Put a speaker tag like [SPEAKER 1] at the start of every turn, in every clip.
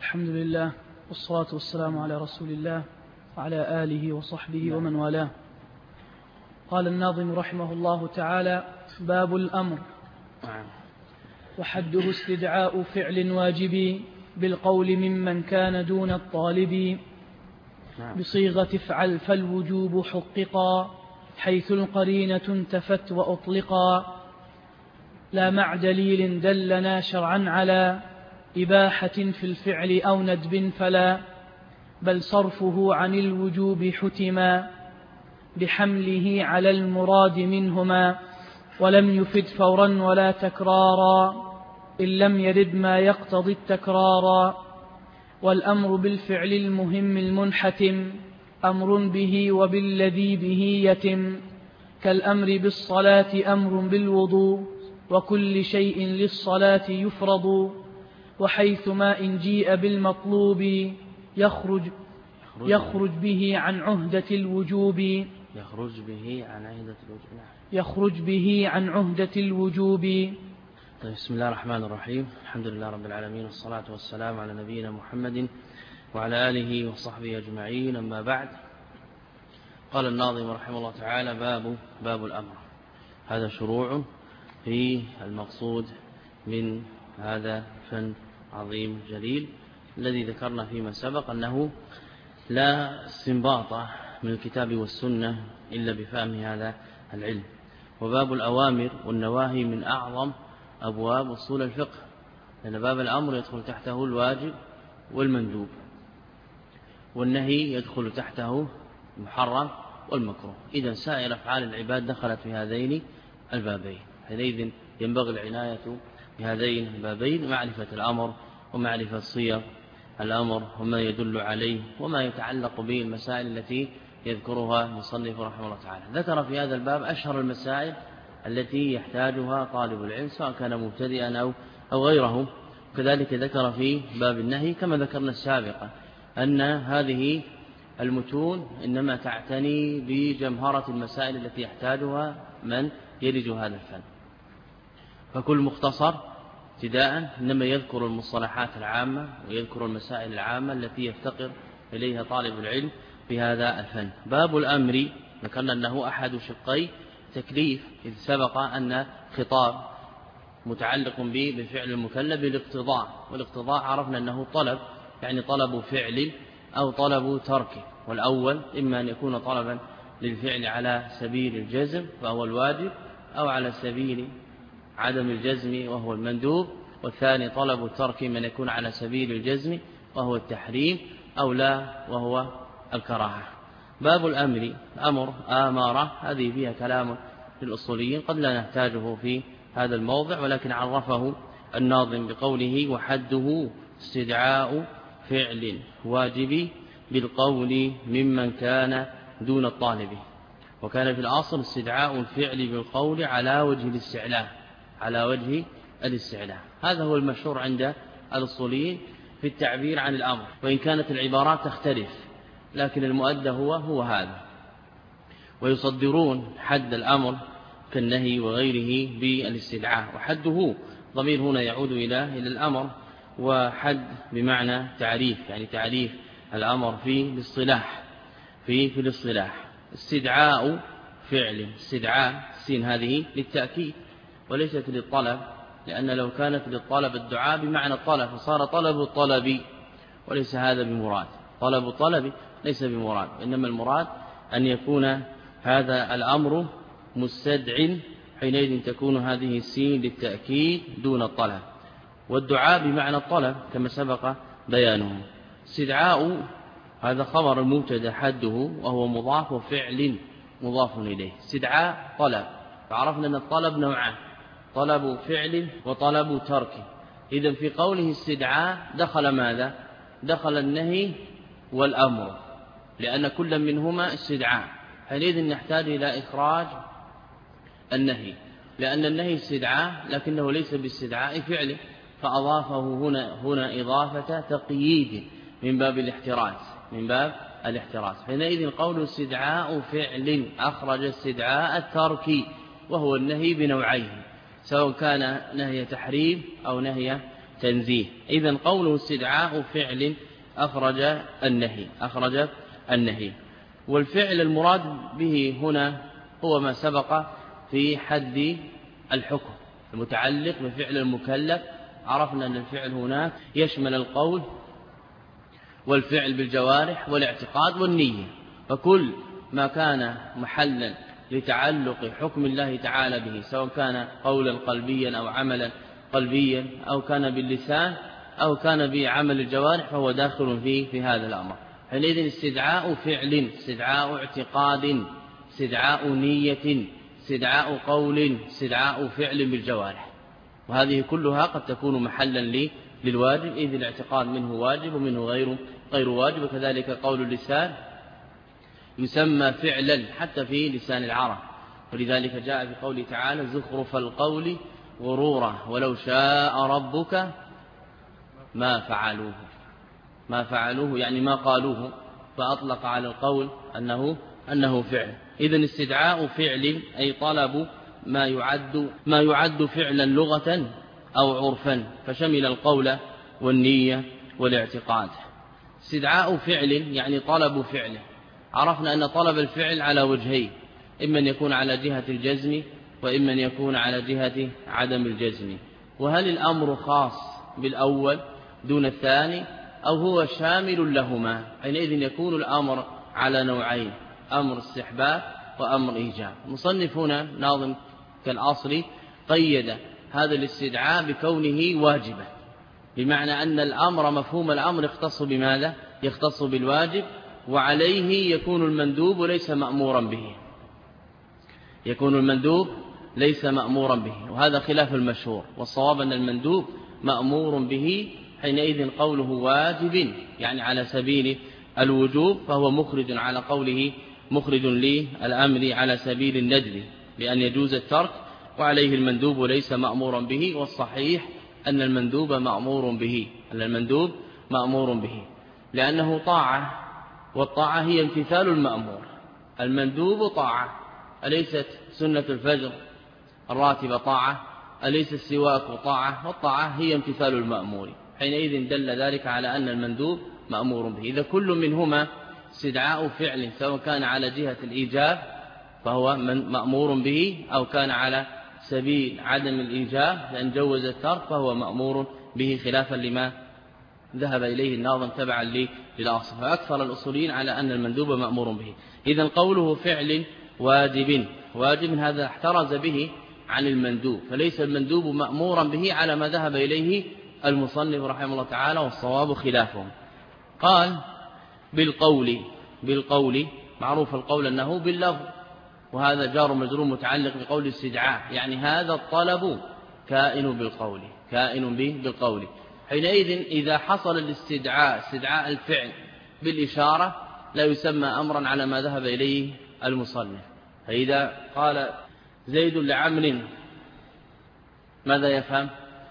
[SPEAKER 1] الحمد لله والصلاة والسلام على رسول الله وعلى آله وصحبه ومن والاه. قال الناظم رحمه الله تعالى: باب الأمر. وحده استدعاء فعل واجب بالقول ممن كان دون الطالب بصيغة افعل فالوجوب حققا حيث القرينة انتفت وأطلقا لا مع دليل دلنا شرعا على إباحة في الفعل أو ندب فلا بل صرفه عن الوجوب حتما بحمله على المراد منهما ولم يفد فورا ولا تكرارا إن لم يرد ما يقتضي التكرارا. والأمر بالفعل المهم المنحتم أمر به وبالذي به يتم كالأمر بالصلاة أمر بالوضوء وكل شيء للصلاة يفرض وحيثما إن جيء بالمطلوب يخرج به عن عهدة الوجوب
[SPEAKER 2] طيب، بسم الله الرحمن الرحيم. الحمد لله رب العالمين، والصلاة والسلام على نبينا محمد وعلى آله وصحبه أجمعين، أما بعد. قال الناظم رحمه الله تعالى: باب الأمر. هذا شروع في المقصود من هذا فن عظيم جليل الذي ذكرنا فيما سبق أنه لا استنباط من الكتاب والسنة إلا بفهم هذا العلم. وباب الأوامر والنواهي من أعظم أبواب أصول الفقه، لأن باب الأمر يدخل تحته الواجب والمندوب، والنهي يدخل تحته المحرم والمكروه. إذا سائر أفعال العباد دخلت في هذين البابين. حينئذ ينبغي العناية بهذين البابين: معرفة الأمر ومعرفة صيغ الأمر وما يدل عليه وما يتعلق به المسائل التي يذكرها المصنف رحمه الله تعالى. ذكر في هذا الباب أشهر المسائل التي يحتاجها طالب العلم سواء كان مبتدئا أو غيره. كذلك ذكر في باب النهي كما ذكرنا السابقا أن هذه المتون إنما تعتني بجمهرة المسائل التي يحتاجها من يلج هذا الفن، فكل مختصر ابتداء إنما يذكر المصطلحات العامة ويذكر المسائل العامة التي يفتقر إليها طالب العلم في هذا الفن. باب الأمر ذكرنا أنه أحد شقي تكليف، إذ سبق أن خطاب متعلق به بفعل المكلف بالاقتضاء، والاقتضاء عرفنا أنه طلب، يعني طلب فعل أو طلب ترك. والأول إما أن يكون طلبا للفعل على سبيل الجزم فهو الواجب، أو على سبيل عدم الجزم وهو المندوب، والثاني طلب الترك من يكون على سبيل الجزم وهو التحريم، أو لا وهو الكراهة. باب الأمر، أمر آمارة، هذه فيها كلام للأصوليين قد لا نحتاجه في هذا الموضع، ولكن عرفه الناظم بقوله: وحده استدعاء فعل واجب بالقول ممن كان دون الطالب. وكان في الأصل استدعاء الفعل بالقول على وجه الاستعلاء. هذا هو المشهور عند الأصوليين في التعبير عن الأمر، وإن كانت العبارات تختلف لكن المؤدى هو هذا. ويصدرون حد الأمر كالنهي وغيره بالاستدعاء، وحده ضمير هنا يعود إلى الأمر، وحد بمعنى تعريف، يعني تعريف الأمر في الاصطلاح. استدعاء فعل، استدعاء السين هذه للتأكيد وليست للطلب، لأن لو كانت للطلب الدعاء بمعنى الطلب فصار طلب الطلب، وليس هذا بمراد. طلب الطلب ليس بمراد، إنما المراد أن يكون هذا الأمر مستدع، حينئذ تكون هذه السين للتأكيد دون الطلب، والدعاء بمعنى الطلب كما سبق بيانه. استدعاء هذا خبر المبتدا حده وهو مضاف وفعل مضاف إليه. استدعاء طلب، فعرفنا أن الطلب نوعان: طلب فعل وطلب ترك. إذن في قوله استدعاء دخل ماذا؟ دخل النهي والأمر، لأن كل منهما استدعاء. حينئذ نحتاج إلى إخراج النهي، لأن النهي استدعاء لكنه ليس باستدعاء فعله، فأضافه هنا إضافة تقييد من باب الاحتراز. حينئذ قول استدعاء فعل أخرج استدعاء الترك، وهو النهي بنوعيه، سواء كان نهي تحريم أو نهي تنزيه. إذن قوله استدعاء فعل أخرج النهي. والفعل المراد به هنا هو ما سبق في حد الحكم المتعلق بفعل المكلف. عرفنا أن الفعل هناك يشمل القول والفعل بالجوارح والاعتقاد والنية، فكل ما كان محلا لتعلق حكم الله تعالى به، سواء كان قولا قلبيا أو عملا قلبيا أو كان باللسان أو كان بعمل الجوارح، فهو داخل في هذا الأمر. حينئذ استدعاء فعل، استدعاء اعتقاد، استدعاء نية، استدعاء قول، استدعاء فعل بالجوارح، وهذه كلها قد تكون محلا للواجب، إذ الاعتقاد منه واجب ومنه غير واجب. وكذلك قول اللسان يسمى فعلا حتى في لسان العرب، ولذلك جاء في قوله تعالى زخرف القول غرورا ولو شاء ربك ما فعلوه يعني ما قالوه، فأطلق على القول أنه فعل. إذن استدعاء فعل أي طلب ما يعد فعلا لغة أو عرفا، فشمل القول والنية والاعتقاد. استدعاء فعل يعني طلب فعله. عرفنا أن طلب الفعل على وجهين، إما أن يكون على جهة الجزم وإما أن يكون على جهة عدم الجزم. وهل الأمر خاص بالأول دون الثاني أو هو شامل لهما؟ حينئذ يكون الأمر على نوعين، أمر استحباب وأمر إيجاب. مصنف هنا ناظم كالأصل قيد هذا الاستدعاء بكونه واجبا، بمعنى أن الأمر مفهوم الأمر يختص بماذا؟ يختص بالواجب، وعليه يكون المندوب ليس مأمورا به، يكون المندوب ليس مأمورا به، وهذا خلاف المشهور، والصواب أن المندوب مأمور به. حينئذ قوله واجب يعني على سبيل الوجوب، فهو مخرج على قوله مخرج للأمر على سبيل الندب بأن يجوز الترك، وعليه المندوب ليس مأمورا به. والصحيح أن المندوب مأمور به لأنه طاعة، والطاعة هي امتثال المأمور. المندوب طاعة، أليست سنة الفجر الراتبة طاعة؟ أليس السواك طاعة؟ والطاعة هي امتثال المأمور. حينئذ دل ذلك على أن المندوب مأمور به. إذا كل منهما استدعاء فعل، سواء كان على جهة الإيجاب فهو مأمور به، أو كان على سبيل عدم الإيجاب لأن جوز الترك فهو مأمور به، خلافا لما ذهب إليه الناظم تبعا للأصل. فأكثر الأصوليين على أن المندوب مأمور به. إذن قوله فعل واجب هذا احترز به عن المندوب، فليس المندوب مأمورا به على ما ذهب إليه المصنف رحمه الله تعالى، والصواب خلافهم. قال بالقول معروف القول أنه باللفظ، وهذا جار مجرور متعلق بقول الاستدعاء، يعني هذا الطلب كائن بالقول. حينئذ إذا حصل الاستدعاء استدعاء الفعل بالإشارة لا يسمى أمرا على ما ذهب إليه المصنف. فإذا قال زيد لعمر ماذا يفهم؟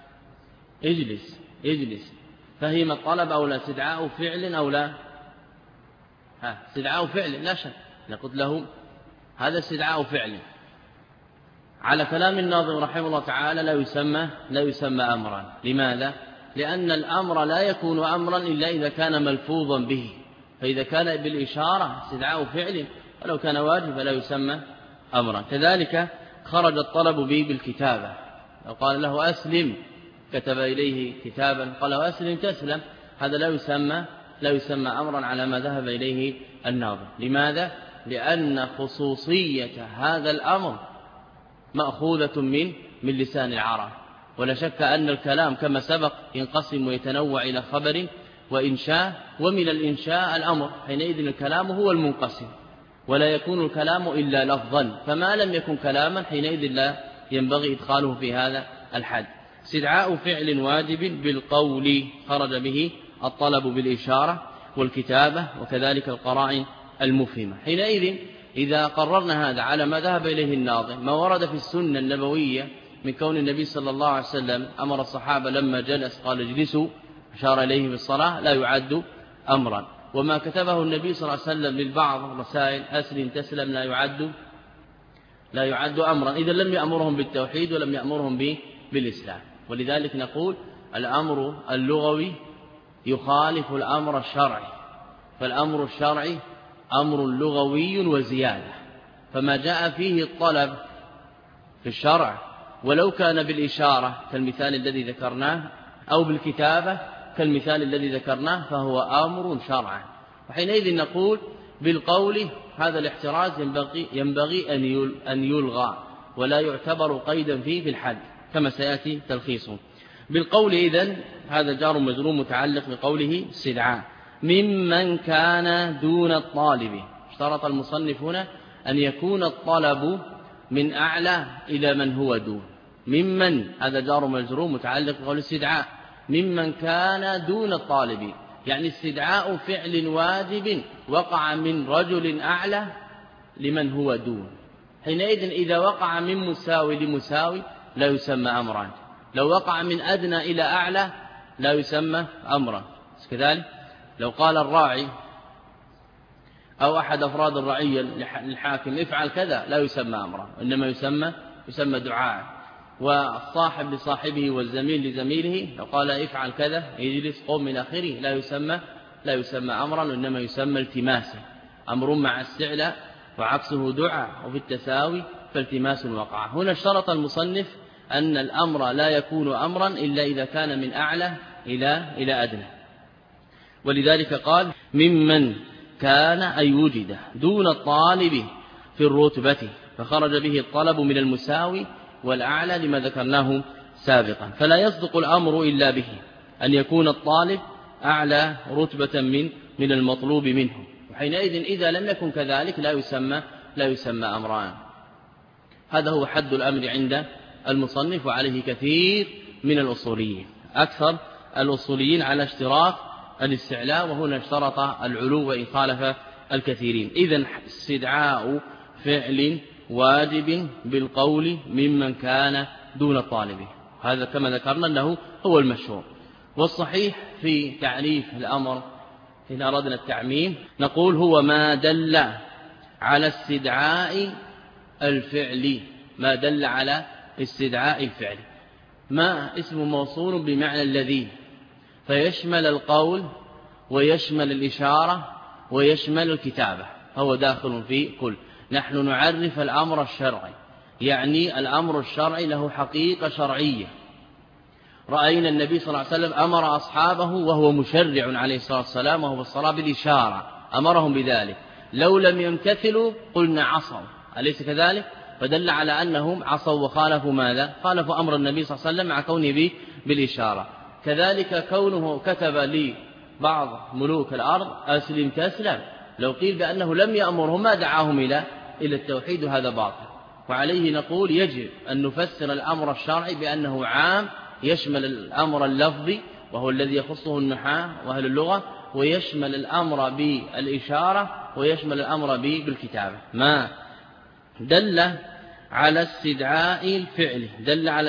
[SPEAKER 2] اجلس، فهم الطلب أو لا؟ استدعاء فعل أو لا؟ استدعاء فعل لا شك، نقول له هذا استدعاء فعل. على كلام الناظم رحمه الله تعالى لا يسمى أمرا. لماذا؟ لأن الأمر لا يكون أمرا إلا إذا كان ملفوظا به، فإذا كان بالإشارة استدعاء فعل ولو كان واجب لا يسمى أمرا. كذلك خرج الطلب به بالكتابة، لو قال له أسلم كتب إليه كتابا، قال له أسلم تسلم، هذا لا يسمى أمرا على ما ذهب إليه الناظم. لماذا؟ لأن خصوصية هذا الأمر مأخوذة من لسان العرب، ولا شك أن الكلام كما سبق ينقسم ويتنوع إلى خبر وإنشاء، ومن الإنشاء الأمر. حينئذ الكلام هو المنقسم، ولا يكون الكلام إلا لفظا، فما لم يكن كلاما حينئذ لا ينبغي إدخاله في هذا الحد. استدعاء فعل واجب بالقول خرج به الطلب بالإشارة والكتابة، وكذلك القرائن المفهمة. حينئذ إذا قررنا هذا على ما ذهب إليه الناظم، ما ورد في السنة النبوية من كون النبي صلى الله عليه وسلم أمر الصحابة لما جلس قال اجلسوا، أشار إليه بالصلاة، لا يعد أمرا. وما كتبه النبي صلى الله عليه وسلم للبعض رسائل أسلم تسلم لا يعد أمرا، إذا لم يأمرهم بالتوحيد ولم يأمرهم بالإسلام. ولذلك نقول الأمر اللغوي يخالف الأمر الشرعي، فالأمر الشرعي أمر لغوي وزيادة، فما جاء فيه الطلب في الشرع ولو كان بالإشارة كالمثال الذي ذكرناه أو بالكتابة كالمثال الذي ذكرناه فهو أمر شرعا. وحينئذ نقول بالقول هذا الاحتراز ينبغي أن يلغى ولا يعتبر قيدا فيه في الحد كما سيأتي تلخيصه. بالقول إذن هذا جار مجرور متعلق بقوله استدعاء ممن كان دون الطالب. اشترط المصنف هنا أن يكون الطلب من أعلى إلى من هو دون. ممن هذا جار مجرور متعلق بقول استدعاء ممن كان دون الطالب، يعني استدعاء فعل واجب وقع من رجل أعلى لمن هو دون. حينئذ إذا وقع من مساوي لمساوي لا يسمى أمرا، لو وقع من أدنى إلى أعلى لا يسمى أمرا. كذلك لو قال الراعي أو أحد أفراد الرعية للحاكم افعل كذا لا يسمى أمرا، إنما يسمى دعاء. والصاحب لصاحبه والزميل لزميله لو قال افعل كذا يجلس قوم من آخره لا يسمى أمرا، إنما يسمى التماسا. أمر مع استعلاء وعكسه دعاء، وفي التساوي فالتماس وقع. هنا اشترط المصنف أن الأمر لا يكون أمرا إلا إذا كان من أعلى إلى أدنى، ولذلك قال ممن كان أي وجد دون الطالب في الرتبة، فخرج به الطلب من المساوي والأعلى لما ذكرناه سابقا. فلا يصدق الأمر إلا به أن يكون الطالب أعلى رتبة من المطلوب منه، وحينئذ إذا لم يكن كذلك لا يسمى أمران. هذا هو حد الأمر عند المصنف، وعليه كثير من الأصوليين، أكثر الأصوليين على اشتراط الاستعلاء، وهنا اشترط العلو وإن خالف الكثيرين. إذن استدعاء فعل واجب بالقول ممن كان دون الطالب، هذا كما ذكرنا أنه هو المشهور. والصحيح في تعريف الأمر إن أردنا التعميم نقول هو ما دل على استدعاء الفعل، ما دل على استدعاء الفعل. ما اسم موصول بمعنى الذي، فيشمل القول ويشمل الإشارة ويشمل الكتابة، هو داخل في كل. نحن نعرف الأمر الشرعي، يعني الأمر الشرعي له حقيقة شرعية. رأينا النبي صلى الله عليه وسلم أمر أصحابه وهو مشرع عليه الصلاة والسلام وهو بالصلاة بالإشارة، أمرهم بذلك، لو لم يمتثلوا قلنا عصوا، أليس كذلك؟ فدل على أنهم عصوا وخالفوا ماذا؟ خالفوا أمر النبي صلى الله عليه وسلم مع كونه به بالإشارة. كذلك كونه كتب لي بعض ملوك الأرض أسلم تسلم، لو قيل بأنه لم يأمرهم ما دعاهم إلى التوحيد، هذا باطل. وعليه نقول يجب أن نفسر الأمر الشرعي بأنه عام، يشمل الأمر اللفظي وهو الذي يخصه النحاة وأهل اللغة، ويشمل الأمر بالإشارة ويشمل الأمر بالكتابة. ما دل على استدعاء الفعل، دل على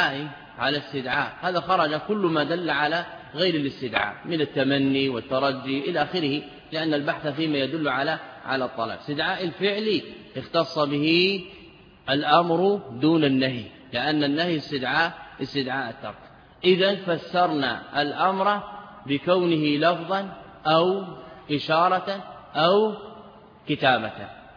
[SPEAKER 2] استدعاء هذا خرج كل ما دل على غير الاستدعاء من التمني والترجي إلى آخره، لأن البحث فيما يدل على الطلب. استدعاء الفعل اختص به الأمر دون النهي، لأن النهي استدعاء الترك. إذن فسرنا الأمر بكونه لفظا أو إشارة أو كتابة.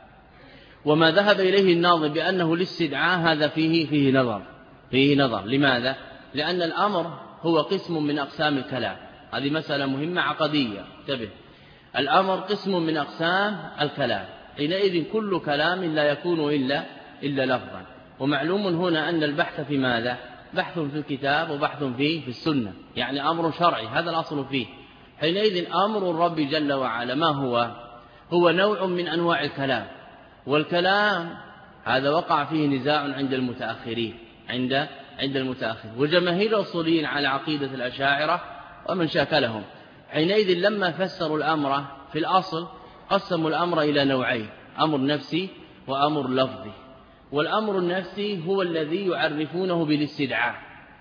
[SPEAKER 2] وما ذهب إليه الناظم بأنه الاستدعاء هذا فيه نظر. لماذا؟ لأن الأمر هو قسم من أقسام الكلام، هذه مسألة مهمة عقدية، انتبه. الأمر قسم من أقسام الكلام، حينئذ كل كلام لا يكون إلا لفظا. ومعلوم هنا أن البحث في ماذا؟ بحث في الكتاب وبحث في السنة، يعني أمر شرعي، هذا الأصل فيه. حينئذ أمر الرب جل وعلا ما هو نوع من أنواع الكلام، والكلام هذا وقع فيه نزاع عند المتأخرين، عند المتأخرين، وجماهير الأصوليين على عقيدة الأشاعرة ومن شاكلهم. حينئذ لما فسروا الأمر في الأصل قسموا الأمر إلى نوعين، أمر نفسي وأمر لفظي. والأمر النفسي هو الذي يعرفونه بالاستدعاء،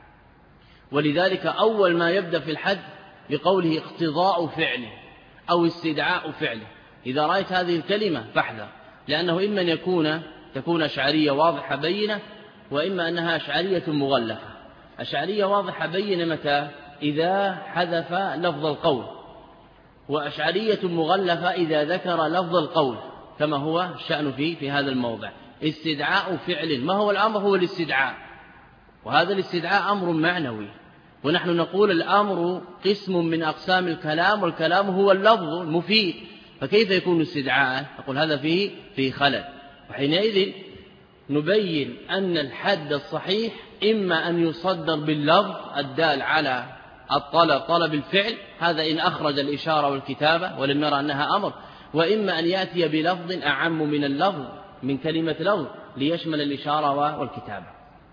[SPEAKER 2] ولذلك أول ما يبدأ في الحد بقوله اقتضاء فعله أو استدعاء فعله. إذا رأيت هذه الكلمة فاحذر، لأنه إما أن تكون أشعرية واضحة بينة، وإما أنها أشعرية مغلفة. أشعرية واضحة بين متى إذا حذف لفظ القول، وأشعرية مغلفة إذا ذكر لفظ القول، كما هو الشأن في هذا الموضع. استدعاء فعل، ما هو الأمر؟ هو الاستدعاء، وهذا الاستدعاء أمر معنوي، ونحن نقول الأمر قسم من أقسام الكلام، والكلام هو اللفظ المفيد، فكيف يكون استدعاء؟ نقول هذا فيه خلل. وحينئذ نبين أن الحد الصحيح إما أن يصدر باللفظ الدال على الطلب، طلب الفعل، هذا إن أخرج الإشارة والكتابة ولم نرى أنها أمر، وإما أن يأتي بلفظ أعم من اللفظ، من كلمة لفظ، ليشمل الإشارة والكتابة.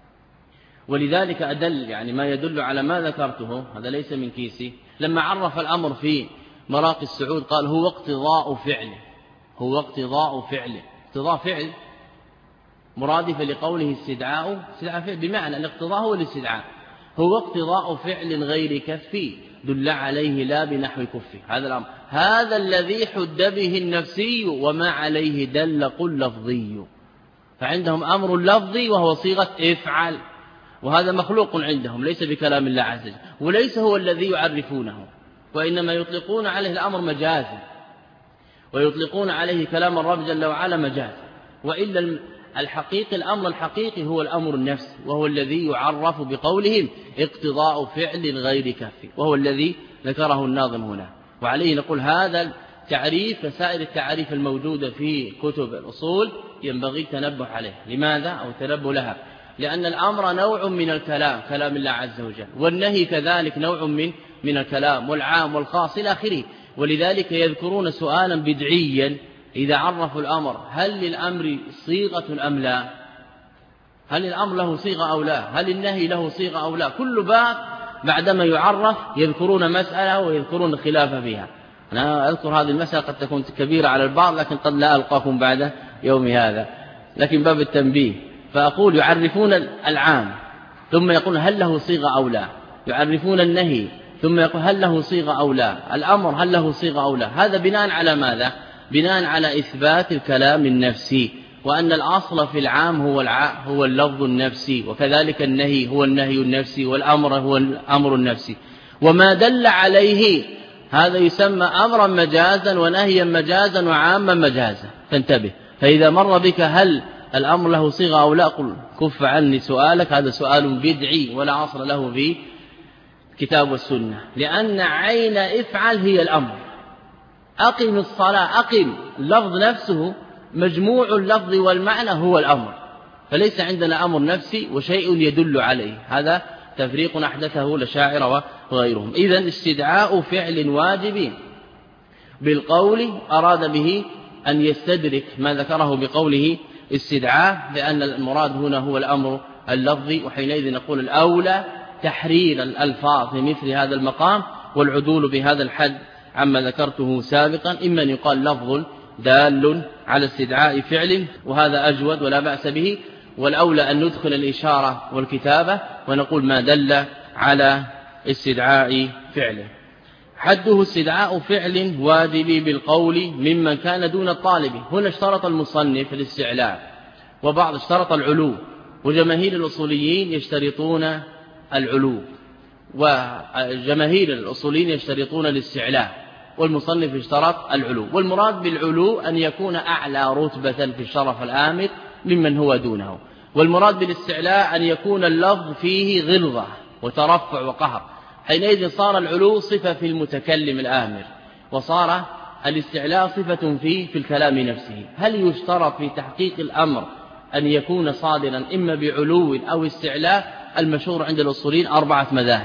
[SPEAKER 2] ولذلك أدل يعني ما يدل على ما ذكرته، هذا ليس من كيسي، لما عرف الأمر في مراقي السعود قال هو اقتضاء فعله، هو اقتضاء فعله، اقتضاء فعل مرادف لقوله استدعاء فعل، بمعنى الاقتضاء هو الاستدعاء، هو اقتضاء فعل غير كفي دل عليه لا بنحو كفي. هذا الأمر، هذا الذي حد به النفسي وما عليه دل قل لفظي. فعندهم أمر لفظي وهو صيغة افعل، وهذا مخلوق عندهم ليس بكلام الله عز وجل، وليس هو الذي يعرفونه، وإنما يطلقون عليه الأمر مجازا، ويطلقون عليه كلام الرب جل وعلا مجازا، وإلا الحقيقي الأمر الحقيقي هو الأمر النفسي، وهو الذي يعرف بقولهم اقتضاء فعل غير كفي، وهو الذي ذكره الناظم هنا. وعليه نقول هذا التعريف كسائر التعريف الموجودة في كتب الأصول ينبغي التنبه عليه. لماذا؟ أو التنبه لها، لأن الأمر نوع من الكلام، كلام الله عز وجل، والنهي كذلك نوع من الكلام، والعام والخاص إلى آخره. ولذلك يذكرون سؤالا بدعيا إذا عرفوا الأمر، هل للأمر صيغة أم لا؟ هل الأمر له صيغة أو لا؟ هل النهي له صيغة أو لا؟ كل باب بعدما يعرف يذكرون مسألة ويذكرون الخلاف فيها. أنا أذكر هذه المسألة قد تكون كبيرة على البعض، لكن قد لا ألقاكم بعد يوم هذا، لكن باب التنبيه. فأقول يعرفون العام ثم يقول هل له صيغة أو لا، يعرفون النهي ثم يقول هل له صيغة أو لا، الأمر هل له صيغة أو لا. هذا بناء على ماذا؟ بناء على إثبات الكلام النفسي، وأن الأصل في العام هو اللفظ النفسي، وكذلك النهي هو النهي النفسي، والأمر هو الأمر النفسي، وما دل عليه هذا يسمى أمرا مجازا ونهيا مجازا وعاما مجازا. فانتبه، فإذا مر بك هل الأمر له صيغة أو لا، قل كف عني سؤالك، هذا سؤال بدعي ولا أصل له في كتاب والسنة، لأن عين افعل هي الأمر. أقم الصلاة، أقم اللفظ نفسه مجموع اللفظ والمعنى هو الأمر، فليس عندنا أمر نفسي وشيء يدل عليه. هذا تفريق أحدثه الأشاعرة وغيرهم. إذن استدعاء فعل واجب بالقول أراد به أن يستدرك ما ذكره بقوله استدعاء، لأن المراد هنا هو الأمر اللفظي، وحينئذ نقول الأولى تحرير الألفاظ في مثل هذا المقام والعدول بهذا الحد عما ذكرته سابقا، إما أن يقال لفظ دال على استدعاء فعل، وهذا أجود ولا بأس به، والأولى أن ندخل الإشارة والكتابة ونقول ما دل على استدعاء فعل. حده استدعاء فعل واجب بالقول ممن كان دون الطالب. هنا اشترط المصنف الاستعلاء، وبعض اشترط العلو، وجماهير الأصوليين يشترطون العلو، وجماهير الأصوليين يشترطون الاستعلاء، والمصنف اشترط العلو. والمراد بالعلو أن يكون أعلى رتبة في الشرف الآمر ممن هو دونه، والمراد بالاستعلاء أن يكون اللفظ فيه غلظة وترفع وقهر. حينئذ صار العلو صفة في المتكلم الآمر، وصار الاستعلاء صفة في الكلام نفسه. هل يشترط في تحقيق الأمر أن يكون صادرا إما بعلو أو استعلاء؟ المشهور عند الأصوليين أربعة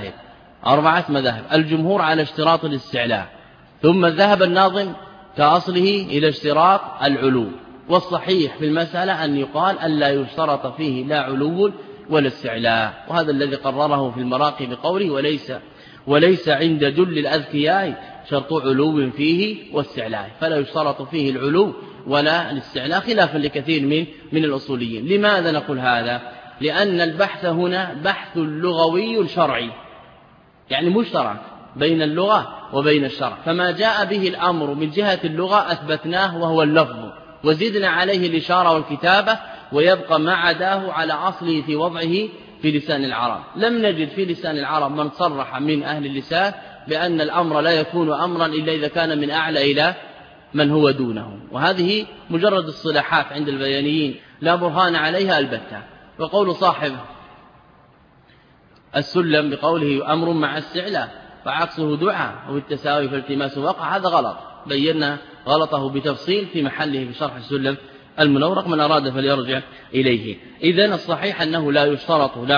[SPEAKER 2] مذاهب. الجمهور على اشتراط الاستعلاء، ثم ذهب الناظم كأصله إلى اشتراط العلو، والصحيح في المسألة أن يقال ألا يشترط فيه لا علو ولا استعلاء، وهذا الذي قرره في المراقي بقوله وليس عند جل الأذكياء شرط علو فيه واستعلاء، فلا يشترط فيه العلو ولا الاستعلاء، خلافا لكثير من الأصوليين. لماذا نقول هذا؟ لأن البحث هنا بحث لغوي شرعي، يعني مشترك بين اللغة وبين الشرع، فما جاء به الأمر من جهة اللغة أثبتناه وهو اللفظ، وزدنا عليه الإشارة والكتابة، ويبقى ما عداه على أصله في وضعه في لسان العرب. لم نجد في لسان العرب من صرح من أهل اللسان بأن الأمر لا يكون أمرا إلا إذا كان من أعلى إلى من هو دونه، وهذه مجرد الصلاحات عند البيانيين لا برهان عليها البتة. وقول صاحب السلم بقوله أمر مع استعلاء فعكسه دعاء أو التساوي فالتماس وقع، هذا غلط، بينا غلطه بتفصيل في محله في شرح السلم المنورق، من أراد فليرجع إليه. إذن الصحيح أنه لا يشترط لا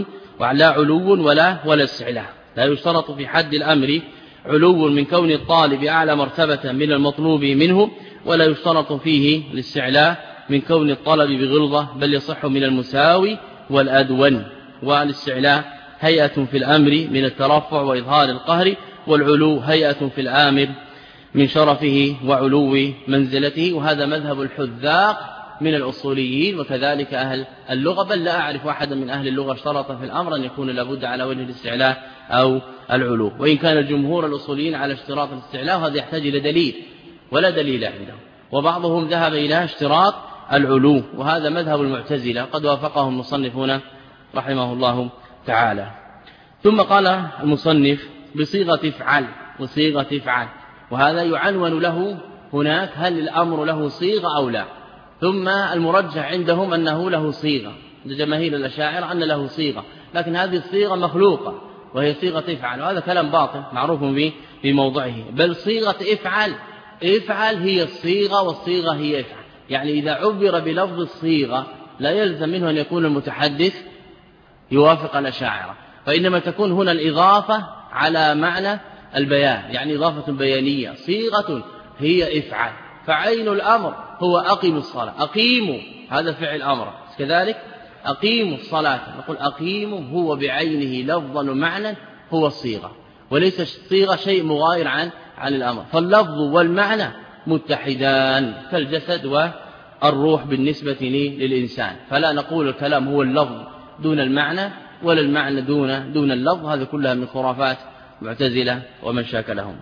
[SPEAKER 2] علو ولا استعلاء، لا يشترط في حد الأمر علو من كون الطالب أعلى مرتبة من المطلوب منه، ولا يشترط فيه الاستعلاء من كون الطلب بغلظة، بل يصح من المساوي والأدون. والاستعلاء هيئة في الأمر من الترفع وإظهار القهر، والعلو هيئة في الآمر من شرفه وعلو منزلته. وهذا مذهب الحذاق من الأصوليين وكذلك أهل اللغة، بل لا أعرف أحدا من أهل اللغة اشترط في الأمر أن يكون لابد على وجه الاستعلاء أو العلو، وإن كان الجمهور الأصوليين على اشتراط الاستعلاء، وهذا يحتاج إلى دليل ولا دليل عنده. وبعضهم ذهب إلى اشتراط العلو، وهذا مذهب المعتزلة قد وافقهم المصنفون رحمه الله تعالى. ثم قال المصنف بصيغة افعل، وهذا يعنون له هناك هل الأمر له صيغة أو لا. ثم المرجح عندهم أنه له صيغة، جماهير الأشاعرة أن له صيغة، لكن هذه الصيغة مخلوقة وهي صيغة افعل، وهذا كلام باطل معروف به في موضعه. بل صيغة افعل هي الصيغة، والصيغة هي افعل. يعني إذا عبر بلفظ الصيغة لا يلزم منه أن يكون المتحدث يوافق الأشاعرة، فإنما تكون هنا الإضافة على معنى البيان، يعني إضافة بيانية. صيغة هي افعل، فعين الأمر هو أقيموا الصلاة، أقيموا هذا فعل أمر، كذلك أقيموا الصلاة، نقول أقيموا هو بعينه لفظا ومعنى هو الصيغة، وليس الصيغة شيء مغاير عن الأمر. فاللفظ والمعنى متحدان كالجسد والروح بالنسبة للإنسان، فلا نقول الكلام هو اللفظ دون المعنى ولا المعنى دون اللفظ، هذا كلها من خرافات معتزلة ومن شاكلهم.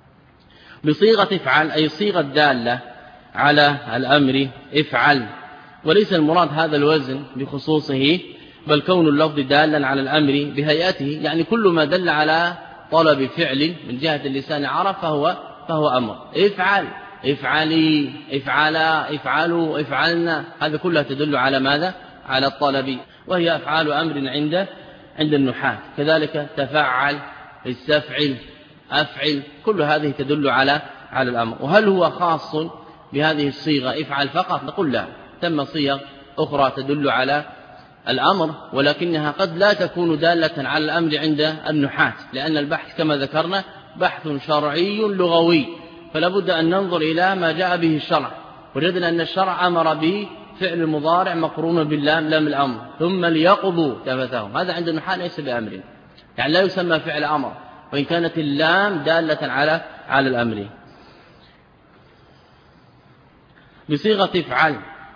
[SPEAKER 2] بصيغة افعل أي صيغة دالة على الأمر افعل، وليس المراد هذا الوزن بخصوصه، بل كون اللفظ دالا على الأمر بهيئته، يعني كل ما دل على طلب فعل من جهة اللسان عرب فهو أمر. افعل، افعلي، افعلا، افعلوا، افعلنا، هذا كلها تدل على ماذا؟ على الطلب، وهي أفعال أمر عند النحاة. كذلك تفعل، استفعل، أفعل، كل هذه تدل على الأمر. وهل هو خاص بهذه الصيغة افعل فقط؟ نقول لا، ثم صيغ أخرى تدل على الأمر، ولكنها قد لا تكون دالة على الأمر عند النحاة، لأن البحث كما ذكرنا بحث شرعي لغوي، فلا بد أن ننظر إلى ما جاء به الشرع. وجدنا أن الشرع أمر به فعل المضارع مقرون باللام، لام الأمر، ثم ليقضوا تفتهم، هذا عند النحاة ليس بأمر، يعني لا يسمى فعل أمر، وإن كانت اللام دالة على الأمر. بصيغة افعل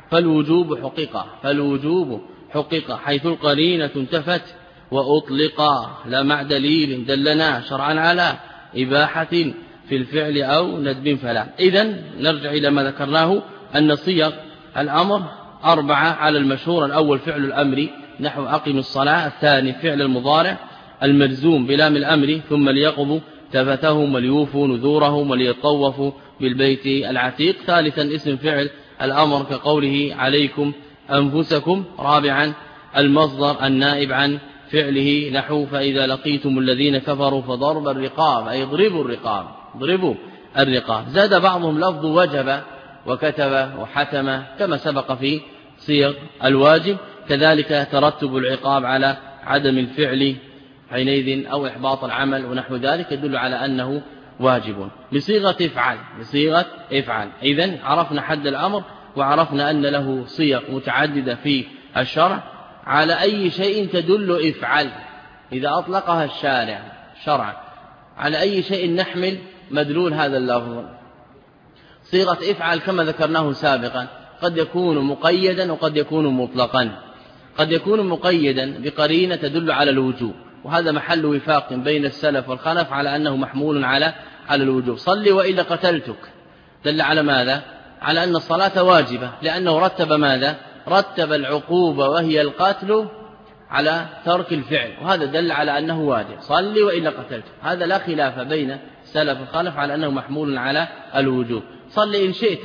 [SPEAKER 2] فالوجوب حقيقة حيث القرينة انتفت وأطلقا، لا مع دليل دلنا شرعا على إباحة في الفعل أو ندب فلا. إذن نرجع إلى ما ذكرناه أن صيغ الأمر 4 على المشهور. الأول فعل الأمر نحو أقم الصلاة، الثاني فعل المضارع المجزوم بلام الأمر، ثم ليقضوا تفتهم وليوفوا نذورهم وليطوفوا بالبيت العتيق، ثالثا اسم فعل الأمر كقوله عليكم أنفسكم، رابعا المصدر النائب عن فعله نحو فإذا لقيتم الذين كفروا فضرب الرقاب، أي ضربوا الرقاب. زاد بعضهم لفظ وجب وكتب وحتم كما سبق في صيغ الواجب، كذلك ترتب العقاب على عدم الفعل حينئذ أو إحباط العمل ونحو ذلك يدل على أنه واجب. بصيغة افعل. إذن عرفنا حد الأمر، وعرفنا أن له صيغ متعددة في الشرع. على أي شيء تدل افعل إذا أطلقها الشارع شرعا؟ على أي شيء نحمل مدلول هذا اللفظ؟ صيغة افعل كما ذكرناه سابقا قد يكون مقيدا وقد يكون مطلقا. قد يكون مقيدا بقرينة تدل على الوجوب، وهذا محل وفاق بين السلف والخلف على أنه محمول على الوجوب. صل وإلا قتلتك دل على ماذا؟ على أن الصلاة واجبة، لأنه رتب ماذا؟ رتب العقوبة وهي القتل على ترك الفعل، وهذا دل على أنه واجب، صلي وإلا قتلت. هذا لا خلاف بين سلف الخلف على أنه محمول على الوجوب. صلي إن شئت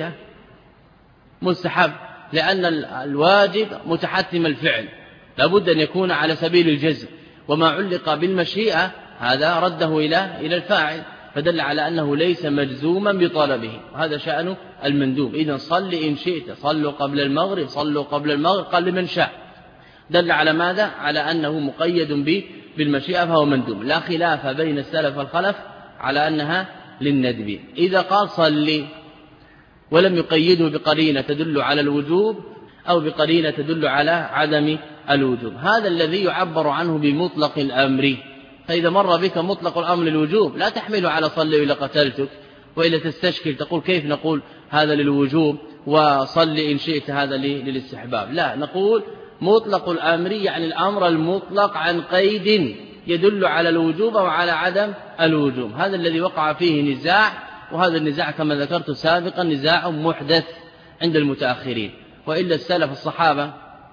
[SPEAKER 2] مستحب، لأن الواجب متحتم الفعل، لابد أن يكون على سبيل الجزم، وما علق بالمشيئة هذا رده إلى الفاعل، فدل على أنه ليس مجزوما بطلبه، وهذا شأن المندوب. إذن صل إن شئت، صلوا قبل المغرب، صلوا قبل المغرب، قال لمن شاء، دل على ماذا؟ على أنه مقيد بالمشيئة فهو مندوب. لا خلاف بين السلف والخلف على أنها للندب. إذا قال صلي ولم يقيده بقرينة تدل على الوجوب أو بقرينة تدل على عدم الوجوب، هذا الذي يعبر عنه بمطلق الأمر. فإذا مر بك مطلق الأمر للوجوب لا تحمله على صلي ولا قتلتك، وإلا تستشكل تقول كيف نقول هذا للوجوب وصلي إن شئت هذا للاستحباب. لا، نقول مطلق الأمر يعني الأمر المطلق عن قيد يدل على الوجوب أو على عدم الوجوب. هذا الذي وقع فيه نزاع، وهذا النزاع كما ذكرت سابقا نزاع محدث عند المتأخرين، وإلا السلف الصحابة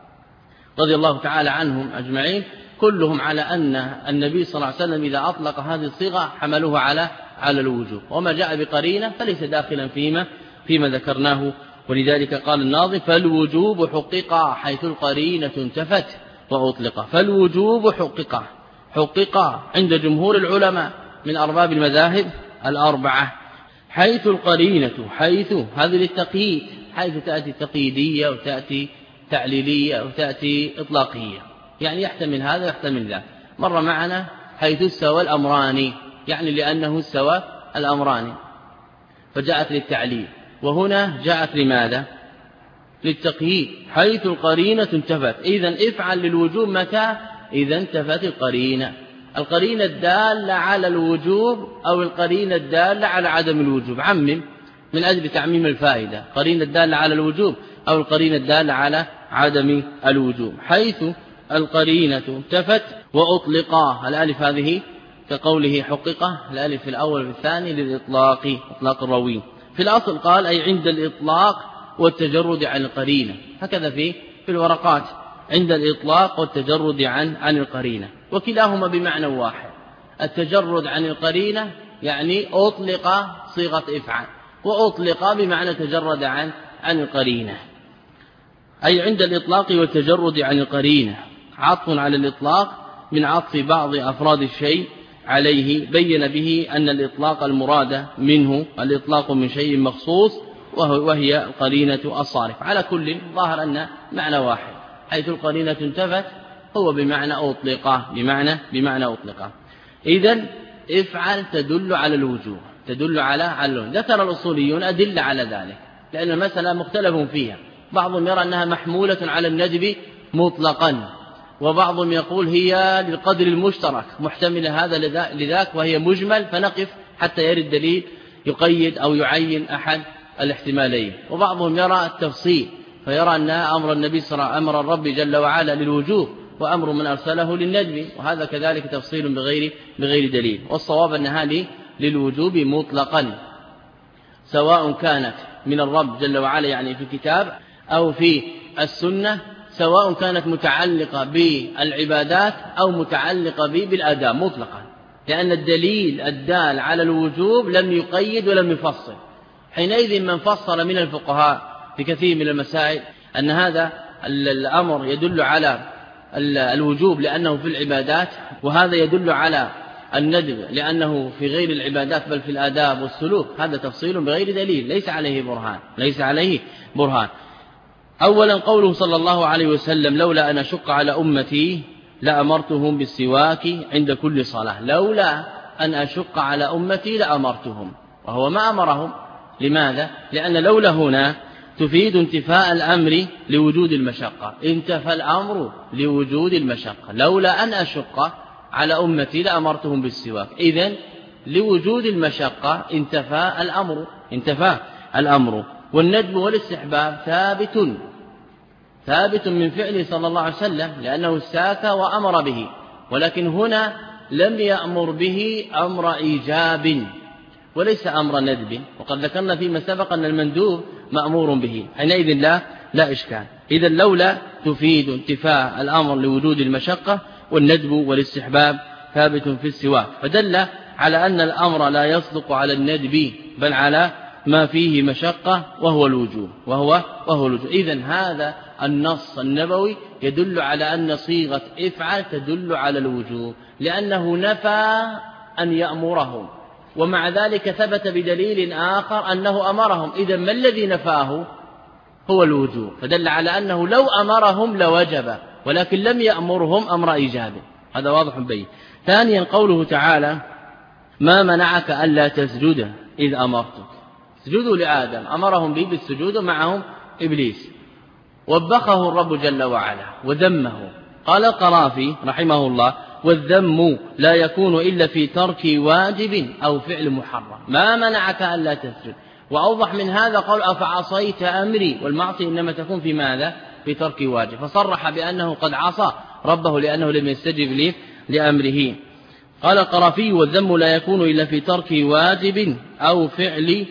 [SPEAKER 2] رضي الله تعالى عنهم أجمعين كلهم على أن النبي صلى الله عليه وسلم إذا أطلق هذه الصيغة حملوه على الوجوب، وما جاء بقرينة فليس داخلا فيما ذكرناه. ولذلك قال الناظم فالوجوب حقق حيث القرينة انتفت وأطلق. فالوجوب حقق عند جمهور العلماء من أرباب المذاهب الأربعة، حيث القرينة، حيث هذه للتقييد، حيث تأتي تقييدية وتأتي تعليلية وتأتي إطلاقية، يعني يحتمل هذا يحتمل ذا. مر معنا حيث استوى الأمران، يعني لأنه استوى الأمران فجاءت للتعليل، وهنا جاءت لماذا؟ للتقييد، حيث القرينة انتفت. إذن افعل للوجوب متى؟ إذا انتفت القرينة الدالة على الوجوب أو القرينة الدالة على عدم الوجوب. عمم من أجل تعميم الفائدة، قرينة الدالة على الوجوب أو القرينة الدالة على عدم الوجوب. حيث القرينة انتفت وأطلقا، الألف هذه كقوله حققه، الألف الأول والثاني للإطلاق، إطلاق الروي. في الأصل قال أي عند الإطلاق والتجرد عن القرينة، هكذا في الورقات، عند الإطلاق والتجرد عن القرينة، وكلاهما بمعنى واحد. التجرد عن القرينة يعني أطلق صيغة افعل، وأطلق بمعنى تجرد عن القرينة، أي عند الإطلاق والتجرد عن القرينة. عطف على الإطلاق من عطف بعض أفراد الشيء عليه، بين به أن الإطلاق المراد منه الإطلاق من شيء مخصوص وهي القرينة الصارف. على كل ظاهر أن معنى واحد، حيث القرينة انتفت هو بمعنى أطلق، بمعنى أطلق. إذن افعل تدل على الوجوب، تدل على الوجوب. ذكر الأصوليون أدلة على ذلك، لأن المسألة مختلف فيها، بعضهم يرى أنها محمولة على الندب مطلقا، وبعضهم يقول هي للقدر المشترك محتملة هذا لذاك، وهي مجمل فنقف حتى يرد دليل يقيد أو يعين أحد الاحتمالين. وبعضهم يرى التفصيل، فيرى أن أمر النبي صلى الله عليه وسلم أمر الرب جل وعلا للوجوب، وأمر من أرسله للندب، وهذا كذلك تفصيل بغير دليل. والصواب أنها للوجوب مطلقا، سواء كانت من الرب جل وعلا يعني في الكتاب أو في السنة، سواء كانت متعلقة بالعبادات أو متعلقة بالآداب مطلقا، لأن الدليل الدال على الوجوب لم يقيد ولم يفصل. حينئذ من فصل من الفقهاء في كثير من المسائل أن هذا الأمر يدل على الوجوب لأنه في العبادات، وهذا يدل على الندب لأنه في غير العبادات بل في الآداب والسلوك، هذا تفصيل بغير دليل ليس عليه برهان. أولا قوله صلى الله عليه وسلم لولا أن أشق على أمتي لأمرتهم بالسواك عند كل صلاة. لولا أن أشق على أمتي لأمرتهم، وهو ما أمرهم. لماذا؟ لأن لولا هنا تفيد انتفاء الأمر لوجود المشقة، انتفى الأمر لوجود المشقة. لولا أن أشق على أمتي لأمرتهم بالسواك، إذن لوجود المشقة انتفى الأمر. والندب والاستحباب ثابت من فعله صلى الله عليه وسلم، لأنه ساك وأمر به، ولكن هنا لم يأمر به أمر إيجاب وليس أمر ندب، وقد ذكرنا فيما سبق أن المندوب مأمور به، حينئذ لا إشكال. إذن لولا تفيد انتفاء الأمر لوجود المشقة، والندب والاستحباب ثابت في السواك، فدل على أن الأمر لا يصدق على الندب بل على ما فيه مشقة وهو الوجوب الوجوب. إذن هذا النص النبوي يدل على أن صيغة افعل تدل على الوجوب، لأنه نفى أن يأمرهم، ومع ذلك ثبت بدليل آخر أنه أمرهم. إذن ما الذي نفاه؟ هو الوجوب، فدل على أنه لو أمرهم لوجب، ولكن لم يأمرهم أمر إيجاب. هذا واضح بين. ثانيا قوله تعالى: ما منعك ألا تسجد إذ أمرتك. سجدوا لآدم، أمرهم به بالسجود، معهم إبليس، وبخه الرب جل وعلا وذمه. قال القرافي رحمه الله: والذم لا يكون إلا في ترك واجب أو فعل محرم. ما منعك ألا تسجد. وأوضح من هذا قول: أفعصيت أمري. والمعصية إنما تكون في ماذا؟ في ترك واجب، فصرح بأنه قد عصى ربه لأنه لم يستجب لأمره. قال القرافي: والذم لا يكون إلا في ترك واجب أو فعل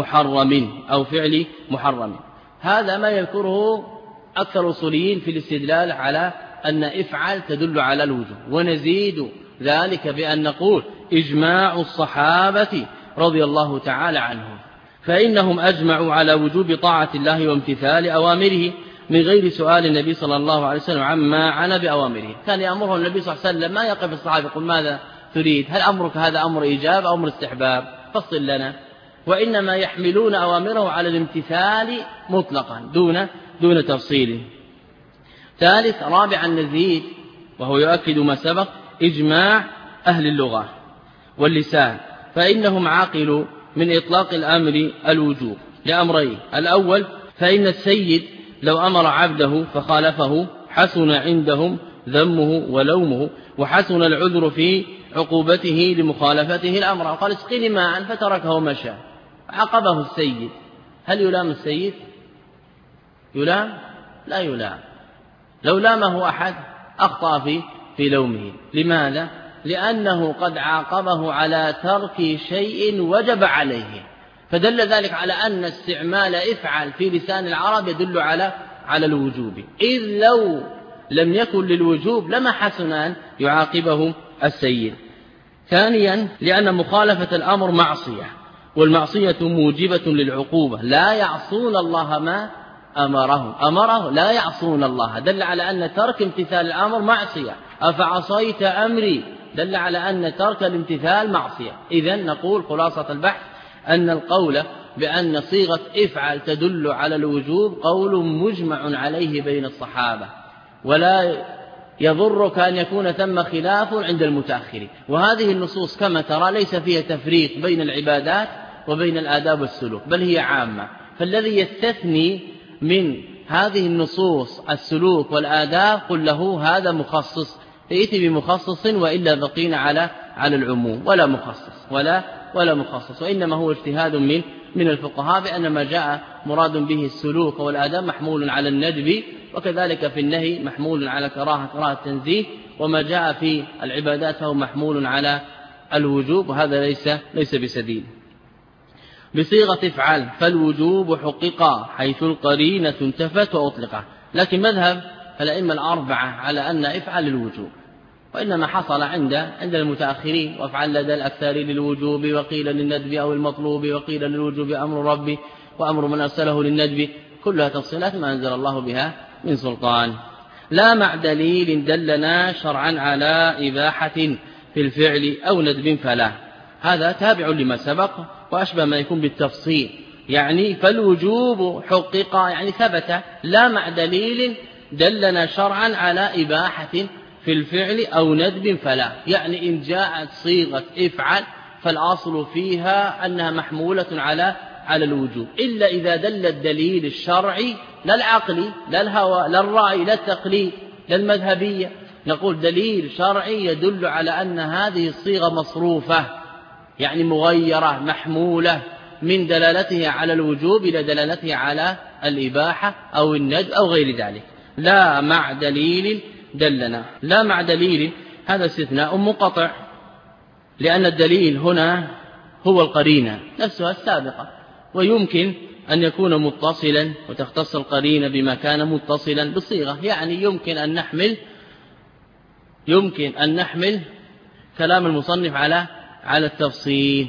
[SPEAKER 2] محرم. هذا ما يذكره أكثر الأصوليين في الاستدلال على أن افعل تدل على الوجوب، ونزيد ذلك بأن نقول: إجماع الصحابة رضي الله تعالى عنهم، فإنهم أجمعوا على وجوب طاعة الله وامتثال أوامره من غير سؤال النبي صلى الله عليه وسلم عما عنا بأوامره. كان يأمره النبي صلى الله عليه وسلم، ما يقف الصحابة يقول: ماذا تريد؟ هل أمرك هذا أمر إيجاب أو أمر استحباب؟ فصل لنا. وإنما يحملون أوامره على الامتثال مطلقا دون تفصيل. ثالث رابعا نزيد، وهو يؤكد ما سبق: إجماع أهل اللغة واللسان، فإنهم عاقلوا من إطلاق الأمر الوجوب لأمرين: الأول فإن السيد لو أمر عبده فخالفه حسن عندهم ذمه ولومه، وحسن العذر في عقوبته لمخالفته الأمر. قال: اسقني ماء فتركه ومشى، عاقبه السيد. هل يلام السيد؟ يلام؟ لا يلام. لو لامه أحد أخطأ في لومه. لماذا؟ لأنه قد عاقبه على ترك شيء وجب عليه، فدل ذلك على أن استعمال افعل في لسان العرب يدل على الوجوب، إذ لو لم يكن للوجوب لما حسن أن يعاقبه السيد. ثانيا لأن مخالفة الأمر معصية، والمعصية موجبة للعقوبة، لا يعصون الله ما أمره لا يعصون الله، دل على أن ترك امتثال الأمر معصية. أفعصيت أمري دل على أن ترك الامتثال معصية. إذن نقول خلاصة البحث أن القول بأن صيغة افعل تدل على الوجوب قول مجمع عليه بين الصحابة، ولا يضرك أن يكون ثم خلاف عند المتأخرين. وهذه النصوص كما ترى ليس فيها تفريق بين العبادات وبين الآداب والسلوك، بل هي عامة. فالذي يستثني من هذه النصوص السلوك والآداب قل له هذا مخصص، فيأتي بمخصص، وإلا بقينا على العموم ولا مخصص. وإنما هو اجتهاد من الفقهاء بأن ما جاء مراد به السلوك والآداب محمول على الندب، وكذلك في النهي محمول على كراهة التنزيه، وما جاء في العبادات فهو محمول على الوجوب، وهذا ليس بسديد. بصيغة افعل فالوجوب حقق حيث القرينة انتفت وأطلقت. لكن مذهب الأئمة الأربعة على أن افعل الوجوب، وإنما حصل عند المتأخرين وافعل لدى الأكثرين للوجوب، وقيل للندب أو المطلوب، وقيل للوجوب أمر ربي وأمر من أرسله للندب، كلها تفصيلات ما أنزل الله بها من سلطان. لا مع دليل دلنا شرعا على إباحة في الفعل أو ندب فلا. هذا تابع لما سبق وأشبه ما يكون بالتفصيل، يعني فالوجوب حقق يعني ثبت، لا مع دليل دلنا شرعا على إباحة في الفعل أو ندب فلا. يعني إن جاءت صيغة افعل فالأصل فيها أنها محمولة على الوجوب، إلا إذا دل الدليل الشرعي، لا العقلي لا الهوى لا الرأي لا التقليد لا المذهبية، نقول دليل شرعي يدل على أن هذه الصيغة مصروفة، يعني مغيرة محمولة من دلالتها على الوجوب إلى دلالتها على الإباحة أو الندب أو غير ذلك. لا مع دليل دلنا، لا مع دليل هذا استثناء منقطع، لأن الدليل هنا هو القرينة نفسها السابقة، ويمكن أن يكون متصلا وتختص القرينة بما كان متصلا بالصيغة. يعني يمكن أن نحمل كلام المصنف على التفصيل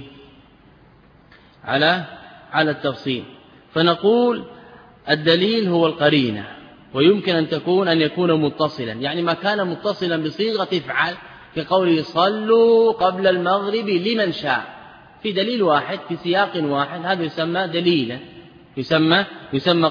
[SPEAKER 2] على التفصيل، فنقول الدليل هو القرينة، ويمكن أن يكون متصلا، يعني ما كان متصلا بصيغة افعل، كقوله صلوا قبل المغرب لمن شاء، في دليل واحد في سياق واحد، هذا يسمى دليلا، يسمى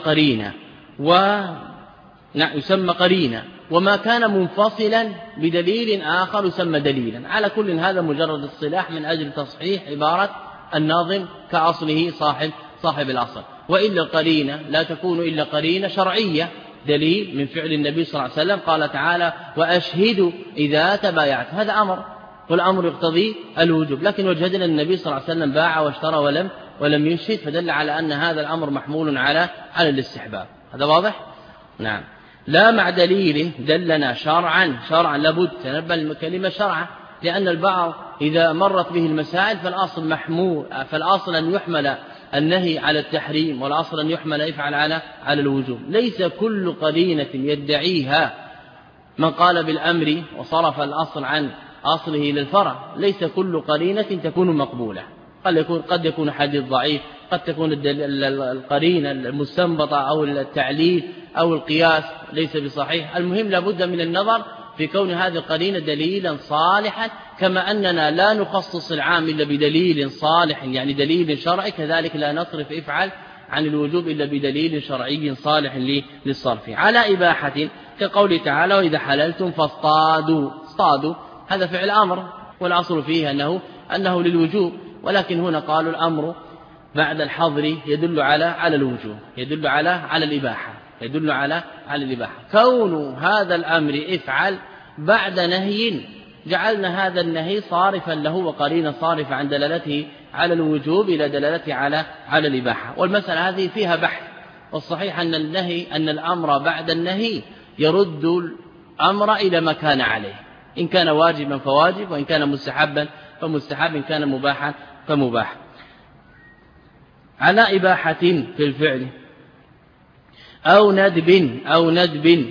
[SPEAKER 2] قرينة. وما كان منفصلا بدليل آخر يسمى دليلا. على كل هذا مجرد اصطلاح من أجل تصحيح عبارة الناظم كأصله صاحب الأصل. وإلا القرينة لا تكون إلا قرينة شرعية، دليل من فعل النبي صلى الله عليه وسلم، قال تعالى وأشهدوا إذا تبايعت، هذا أمر، والأمر يقتضي الوجوب، لكن وجدنا النبي صلى الله عليه وسلم باع واشترى ولم يشهد، فدل على أن هذا الأمر محمول على الاستحباب. هذا واضح؟ نعم. لا مع دليل دلنا شرعا لابد، تنبه الكلمة شرعا، لأن البعض إذا مرت به المسائل فالأصل أن يحمل النهي على التحريم، والأصل أن يحمل افعل على الوجوب. ليس كل قرينة يدعيها من قال بالأمر وصرف الأصل عن أصله للفرع، ليس كل قرينة تكون مقبولة. قد يكون حديث ضعيف، قد تكون القرينة المستنبطة أو التعليل أو القياس ليس بصحيح. المهم لابد من النظر في كون هذه القرينة دليلا صالحا، كما أننا لا نخصص العام إلا بدليل صالح، يعني دليل شرعي، كذلك لا نصرف افعل عن الوجوب إلا بدليل شرعي صالح للصرف. على إباحة كقول تعالى وإذا حللتم فاصطادوا، هذا فعل أمر، والأصل فيه أنه للوجوب، ولكن هنا قالوا الأمر بعد الحظر يدل على الوجوب، يدل على الإباحة. كون هذا الأمر افعل بعد نهي، جعلنا هذا النهي صارفا له وقرينا صارفة عن دلالته على الوجوب إلى دلالته على الإباحة. والمسألة هذه فيها بحث، والصحيح أن الأمر بعد النهي يرد الأمر إلى ما كان عليه، إن كان واجبا فواجب، وإن كان مستحبا فمستحب، إن كان مباحا فمباح. على إباحة في الفعل أو ندب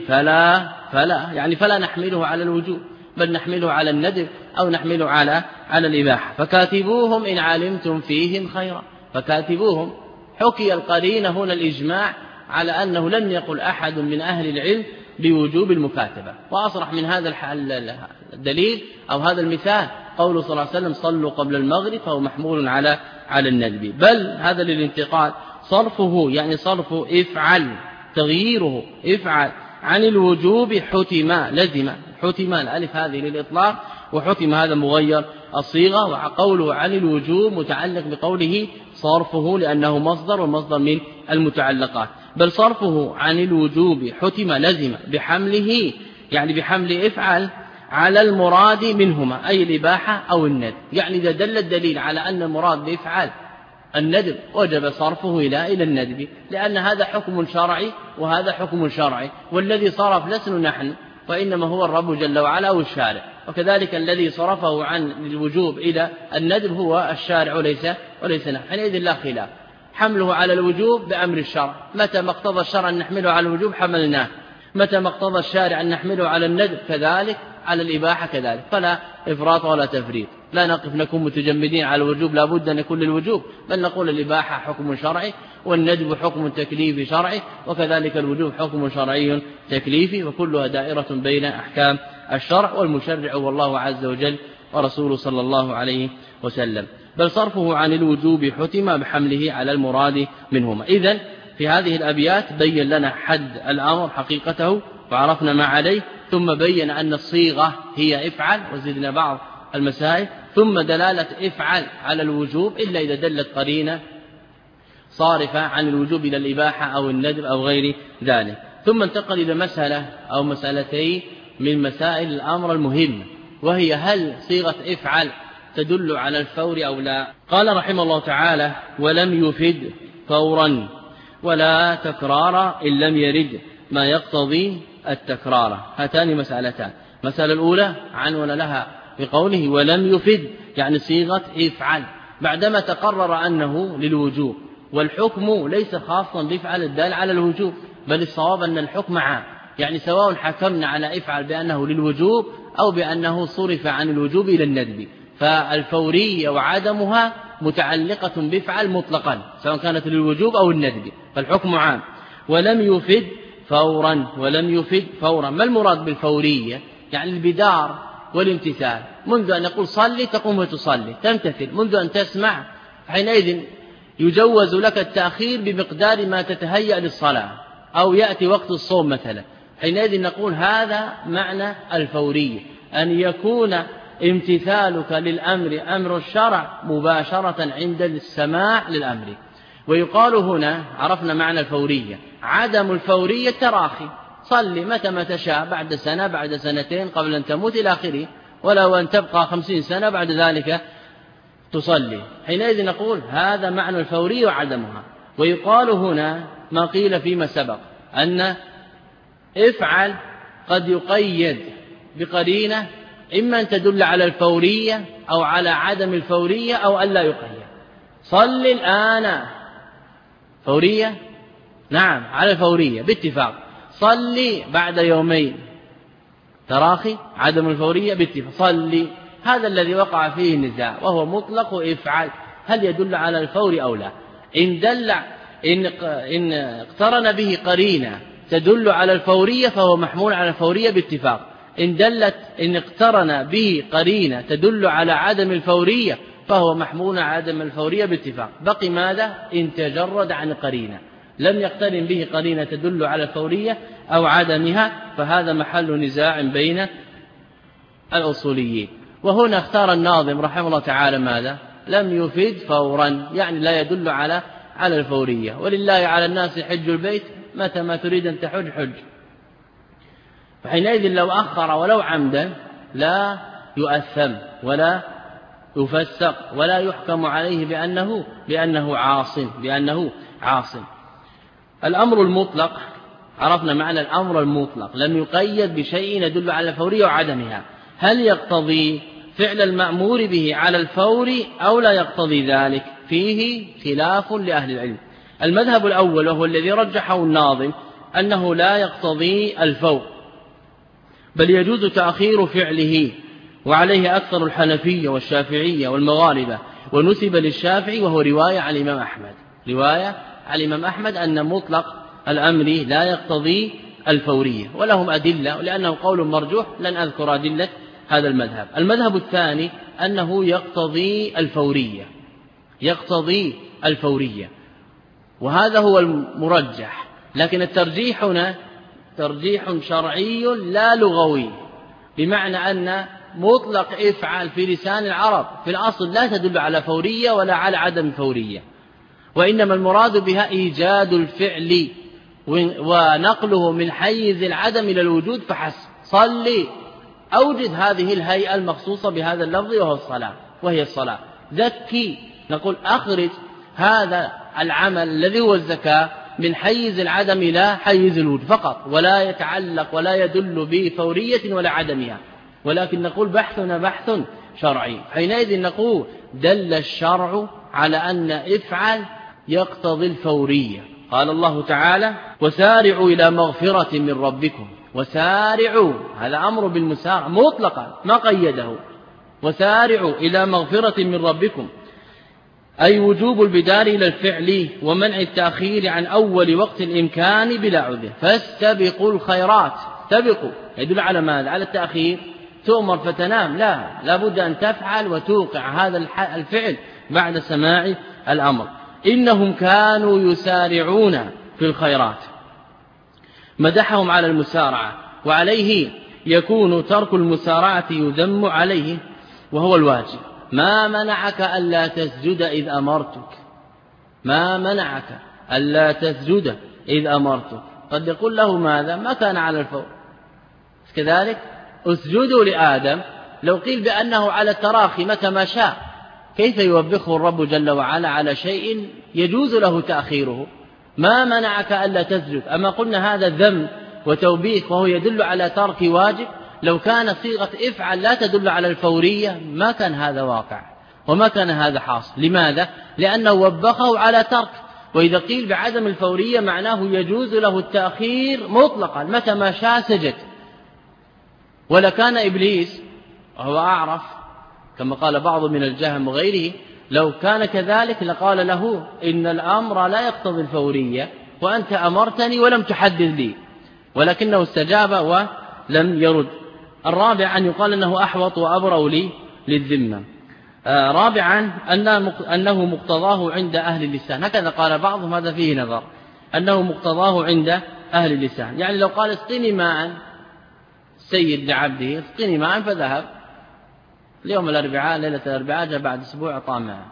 [SPEAKER 2] فلا نحمله على الوجوب، بل نحمله على الندب أو نحمله على الإباحة. فكاتبوهم إن علمتم فيهم خيرا، فكاتبوهم. حكي القرينة هنا الإجماع على أنه لم يقل أحد من أهل العلم بوجوب المكاتبة، وأصرح من هذا الدليل أو هذا المثال قوله صلى الله عليه وسلم صلوا قبل المغرب، فهو محمول على الندب، بل هذا للانتقال. صرفه يعني صرف افعل، تغييره افعل عن الوجوب حتم الألف هذه للإطلاق، وحتم هذا مغير الصيغة. وقوله عن الوجوب متعلق بقوله صرفه لأنه مصدر، والمصدر من المتعلقات. بل صرفه عن الوجوب حتم لزم بحمله، يعني بحمل افعل على المراد منهما، أي الإباحة أو الندب. يعني إذا دل الدليل على أن المراد بافعل الندب وجب صرفه إلى الندب، لأن هذا حكم شرعي وهذا حكم شرعي، والذي صرف لسنا نحن، وإنما هو الرب جل وعلا أو الشارع. وكذلك الذي صرفه عن الوجوب إلى الندب هو الشارع وليس نحن. حينئذ لا خلاف، حمله على الوجوب بأمر الشرع، متى ما اقتضى الشرع أن نحمله على الوجوب حملناه، متى ما اقتضى الشارع أن نحمله على الندب كذلك، على الإباحة كذلك، فلا إفراط ولا تفريط. لا نقف نكون متجمدين على الوجوب لا بد أن يكون للوجوب، بل نقول الإباحة حكم شرعي، والندب حكم تكليفي شرعي، وكذلك الوجوب حكم شرعي تكليفي، وكلها دائرة بين أحكام الشرع، والمشرع والله عز وجل ورسوله صلى الله عليه وسلم. بل صرفه عن الوجوب حتم بحمله على المراد منهما. إذن في هذه الأبيات بين لنا حد الأمر حقيقته وعرفنا ما عليه، ثم بين أن الصيغة هي افعل، وزدنا بعض المسائل، ثم دلالة افعل على الوجوب إلا إذا دلت قرينة صارفة عن الوجوب إلى الإباحة أو الندب أو غير ذلك. ثم انتقل إلى مسألة أو مسألتين من مسائل الأمر المهم، وهي هل صيغة افعل تدل على الفور أو لا؟ قال رحمه الله تعالى ولم يفد فورا ولا تكرار إن لم يرد ما يقتضي التكرار. هاتان مسألتان. مسألة الأولى عنون لها بقوله ولم يفد، يعني صيغة افعل بعدما تقرر أنه للوجوب، والحكم ليس خاصا بافعل الدال على الوجوب، بل الصواب أن الحكم عام، يعني سواء حكمنا على افعل بأنه للوجوب أو بأنه صرف عن الوجوب إلى الندب، فالفورية وعدمها متعلقة بافعل مطلقا سواء كانت للوجوب أو الندب، فالحكم عام. ولم يفد فورا. ما المراد بالفورية؟ يعني البدار والامتثال، منذ أن يقول صلي تقوم وتصلي تمتثل، منذ أن تسمع حينئذ يجوز لك التأخير بمقدار ما تتهيأ للصلاة، أو يأتي وقت الصوم مثلا، حينئذ نقول هذا معنى الفورية، أن يكون امتثالك للأمر أمر الشرع مباشرة عند السماع للأمر. ويقال هنا عرفنا معنى الفورية، عدم الفورية تراخي، صلي متى ما تشاء، بعد سنة بعد سنتين قبل أن تموت إلى آخره، ولو أن تبقى 50 سنة بعد ذلك تصلي، حينئذ نقول هذا معنى الفورية وعدمها. ويقال هنا ما قيل فيما سبق أن افعل قد يقيد بقرينة إما أن تدل على الفورية أو على عدم الفورية أو ألا يقيد. صل الآن فورية؟ نعم على الفورية باتفاق. صلي بعد يومين تراخي عدم الفورية باتفاق. صلي، هذا الذي وقع فيه النزاع، وهو مطلق افعل هل يدل على الفور أو لا. إن اقترن به قرينة تدل على الفورية فهو محمول على الفورية باتفاق. إن اقترن به قرينة تدل على عدم الفورية فهو محمول على عدم الفورية باتفاق. بقي ماذا؟ إن تجرد عن قرينة، لم يقترن به قرينة تدل على الفورية أو عدمها، فهذا محل نزاع بين الأصوليين. وهنا اختار الناظم رحمه الله تعالى ماذا؟ لم يفد فورا، يعني لا يدل على الفورية. ولله على الناس حج البيت متى ما تريد أن تحج حج، فحينئذ لو أخر ولو عمدا لا يؤثم ولا يفسق ولا يحكم عليه بأنه عاص. الأمر المطلق، عرفنا معنى الأمر المطلق، لم يقيد بشيء يدل على الفورية وعدمها. هل يقتضي فعل المأمور به على الفور أو لا يقتضي ذلك؟ فيه خلاف لأهل العلم. المذهب الأول وهو الذي رجحه الناظم أنه لا يقتضي الفور، بل يجوز تأخير فعله، وعليه أكثر الحنفية والشافعية والمغاربة، ونسب للشافعي وهو رواية عن الإمام أحمد أن مطلق الأمر لا يقتضي الفورية، ولهم أدلة، ولأنه قول مرجوح لن أذكر أدلة هذا المذهب. المذهب الثاني أنه يقتضي الفورية، وهذا هو المرجح، لكن الترجيح هنا ترجيح شرعي لا لغوي، بمعنى أن مطلق افعل في لسان العرب في الأصل لا تدل على فورية ولا على عدم فورية، وإنما المراد بها إيجاد الفعل ونقله من حيز العدم إلى الوجود فحسب. صلي، أوجد هذه الهيئة المخصوصة بهذا اللفظ وهي الصلاة. زكي، نقول أخرج هذا العمل الذي هو الزكاة من حيز العدم إلى حيز الوجود فقط، ولا يتعلق ولا يدل بفورية ولا عدمها، ولكن نقول بحثنا بحث شرعي. حينئذ نقول دل الشرع على أن افعل يقتضي الفورية. قال الله تعالى: وسارعوا إلى مغفرة من ربكم. وسارعوا، هذا أمر بالمسارعة مطلقا ما قيده. وسارعوا إلى مغفرة من ربكم، أي وجوب البدار إلى الفعل ومنع التأخير عن أول وقت الإمكان بلا عذر. فاستبقوا الخيرات، استبقوا يدل على ماذا؟ على التأخير. تؤمر فتنام؟ لا بد أن تفعل وتوقع هذا الفعل بعد سماع الأمر. إنهم كانوا يسارعون في الخيرات، مدحهم على المسارعة، وعليه يكون ترك المسارعة يذم عليه وهو الواجب. ما منعك ألا تسجد إذ أمرتك؟ ما منعك ألا تسجد إذ أمرتك؟ قد يقول له ماذا؟ ما كان على الفور كذلك. اسجدوا لآدم، لو قيل بأنه على التراخي متى ما شاء، كيف يوبخه الرب جل وعلا على شيء يجوز له تأخيره؟ ما منعك ألا تسجد، أما قلنا هذا ذم وتوبيخ وهو يدل على ترك واجب. لو كان صيغة افعل لا تدل على الفورية ما كان هذا واقع وما كان هذا حاصل. لماذا؟ لأنه وبخه على ترك، وإذا قيل بعدم الفورية معناه يجوز له التأخير مطلقا متى ما شاء سجد. ولكان إبليس وهو أعرف كما قال بعض من الجهم وغيره لو كان كذلك لقال له إن الأمر لا يقتضي الفورية وأنت أمرتني ولم تحدد لي، ولكنه استجاب ولم يرد. الرابع أن يقال أنه أحوط وأبرأ لي للذمة. رابعا أنه مقتضاه عند أهل اللسان، هكذا قال بعضهم، هذا فيه نظر، أنه مقتضاه عند أهل اللسان. يعني لو قال اسقني ماء سيد لعبده، اسقني ماء، فذهب اليوم الأربعاء ليلة الأربعاء جاء بعد أسبوع طامع،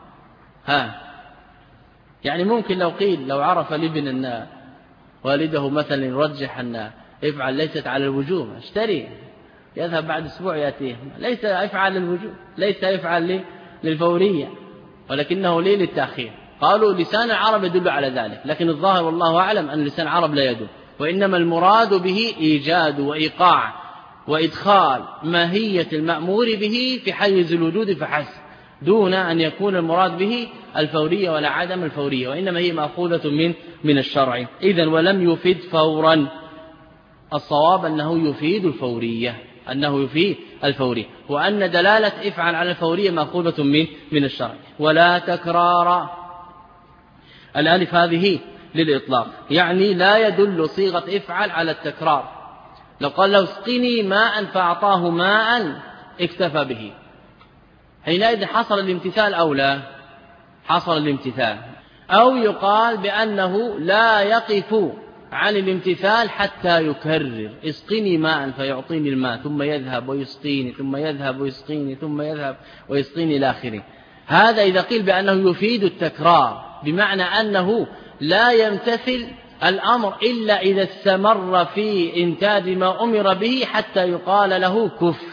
[SPEAKER 2] يعني ممكن لو قيل لو عرف الابن أن والده مثلا يرجح أن افعل ليست على الوجوب اشتري، يذهب بعد أسبوع يأتيه، ليس يفعل للوجوب، ليس يفعل للفورية، ولكنه ليه للتأخير. قالوا لسان العرب يدل على ذلك، لكن الظاهر والله أعلم أن لسان العرب لا يدل، وإنما المراد به إيجاد وإيقاع وإدخال ماهية المأمور به في حيز الوجود فحسب، دون أن يكون المراد به الفورية ولا عدم الفورية، وإنما هي مأخوذة من الشرع. إذن ولم يفيد فورا، الصواب أنه يفيد الفورية، أنه يفيد الفورية، وأن دلالة افعل على الفورية مأخوذة من الشرع. ولا تكرار، الألف هذه للإطلاق، يعني لا يدل صيغة افعل على التكرار. لو قال له اسقني ماء فأعطاه ماء اكتفى به، حينئذ حصل الامتثال أو لا؟ حصل الامتثال. أو يقال بأنه لا يقف عن الامتثال حتى يكرر، اسقني ماء فيعطيني الماء ثم يذهب ويسقيني ثم يذهب ويسقيني ثم يذهب ويسقيني إلى آخره. هذا إذا قيل بأنه يفيد التكرار، بمعنى أنه لا يمتثل الأمر إلا إذا استمر في إنتاج ما أمر به حتى يقال له كف.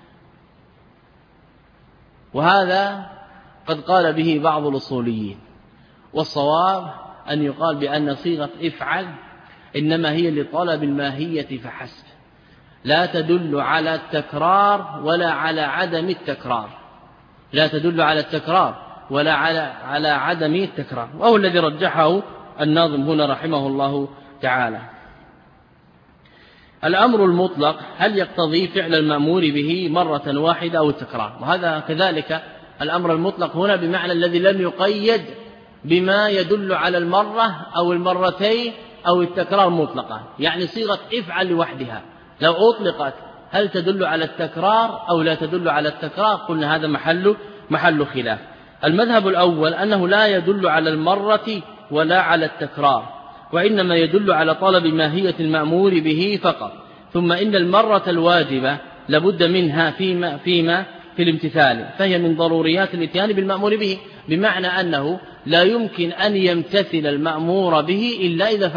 [SPEAKER 2] وهذا قد قال به بعض الأصوليين، والصواب أن يقال بأن صيغة افعل إنما هي لطلب الماهية فحسب، لا تدل على التكرار ولا على عدم التكرار، لا تدل على التكرار ولا على عدم التكرار، وهو الذي رجحه الناظم هنا رحمه الله تعالى. الأمر المطلق هل يقتضي فعل المأمور به مرة واحدة أو التكرار؟ وهذا كذلك الأمر المطلق هنا بمعنى الذي لم يقيد بما يدل على المرة أو المرتين أو التكرار مطلقا، يعني صيغة افعل لوحدها لو أطلقت هل تدل على التكرار أو لا تدل على التكرار؟ قلنا هذا محل خلاف. المذهب الأول أنه لا يدل على المرة ولا على التكرار، وإنما يدل على طلب ماهية المأمور به فقط. ثم إن المرة الواجبة لابد منها فيما في الامتثال، فهي من ضروريات الاتيان بالمأمور به، بمعنى أنه لا يمكن أن يمتثل المأمور به إلا إذا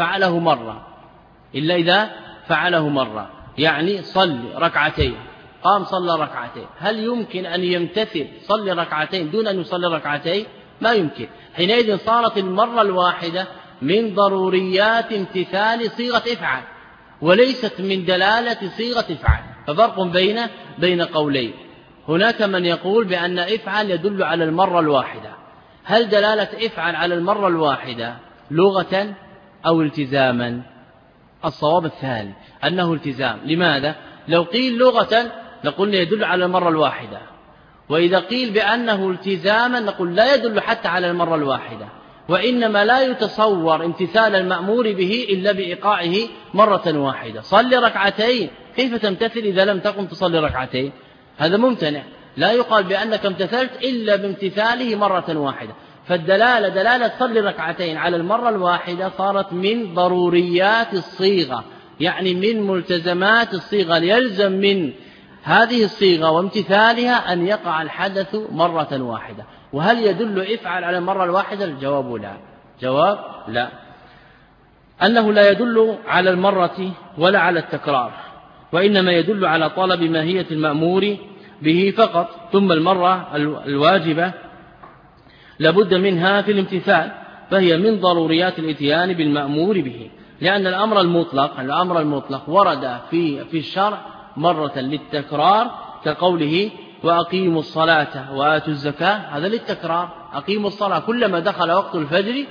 [SPEAKER 2] فعله مرة، يعني صل ركعتين، قام صلى ركعتين، هل يمكن أن يمتثل صلي ركعتين دون أن يصلي ركعتين؟ ما يمكن. حينئذ صارت المرة الواحدة من ضروريات امتثال صيغة افعل، وليست من دلالة صيغة افعل. ففرق بين قولين، هناك من يقول بأن افعل يدل على المرة الواحدة، هل دلالة افعل على المرة الواحدة لغة أو التزاما؟ الصواب الثاني أنه التزام. لماذا؟ لو قيل لغة نقول يدل على المرة الواحدة، وإذا قيل بأنه التزاما نقول لا يدل حتى على المرة الواحدة، وإنما لا يتصور امتثال المأمور به إلا بإيقاعه مرة واحدة. صلي ركعتين، كيف تمتثل إذا لم تقم تصلي ركعتين؟ هذا ممتنع، لا يقال بأنك امتثلت إلا بامتثاله مرة واحدة. فالدلالة دلالة صلي ركعتين على المرة الواحدة صارت من ضروريات الصيغة، يعني من ملتزمات الصيغة، يلزم من هذه الصيغة وامتثالها أن يقع الحدث مرة واحدة. وهل يدل افعل على المرة الواحدة؟ الجواب لا، جواب لا، أنه لا يدل على المرة ولا على التكرار، وإنما يدل على طلب ماهية المأمور به فقط. ثم المرة الواجبة لابد منها في الامتثال، فهي من ضروريات الاتيان بالمأمور به، لأن الأمر المطلق ورد في الشرع مرة للتكرار، كقوله وأقيموا الصلاة وآتوا الزكاة، هذا للتكرار، أقيموا الصلاة كلما دخل وقت الفجر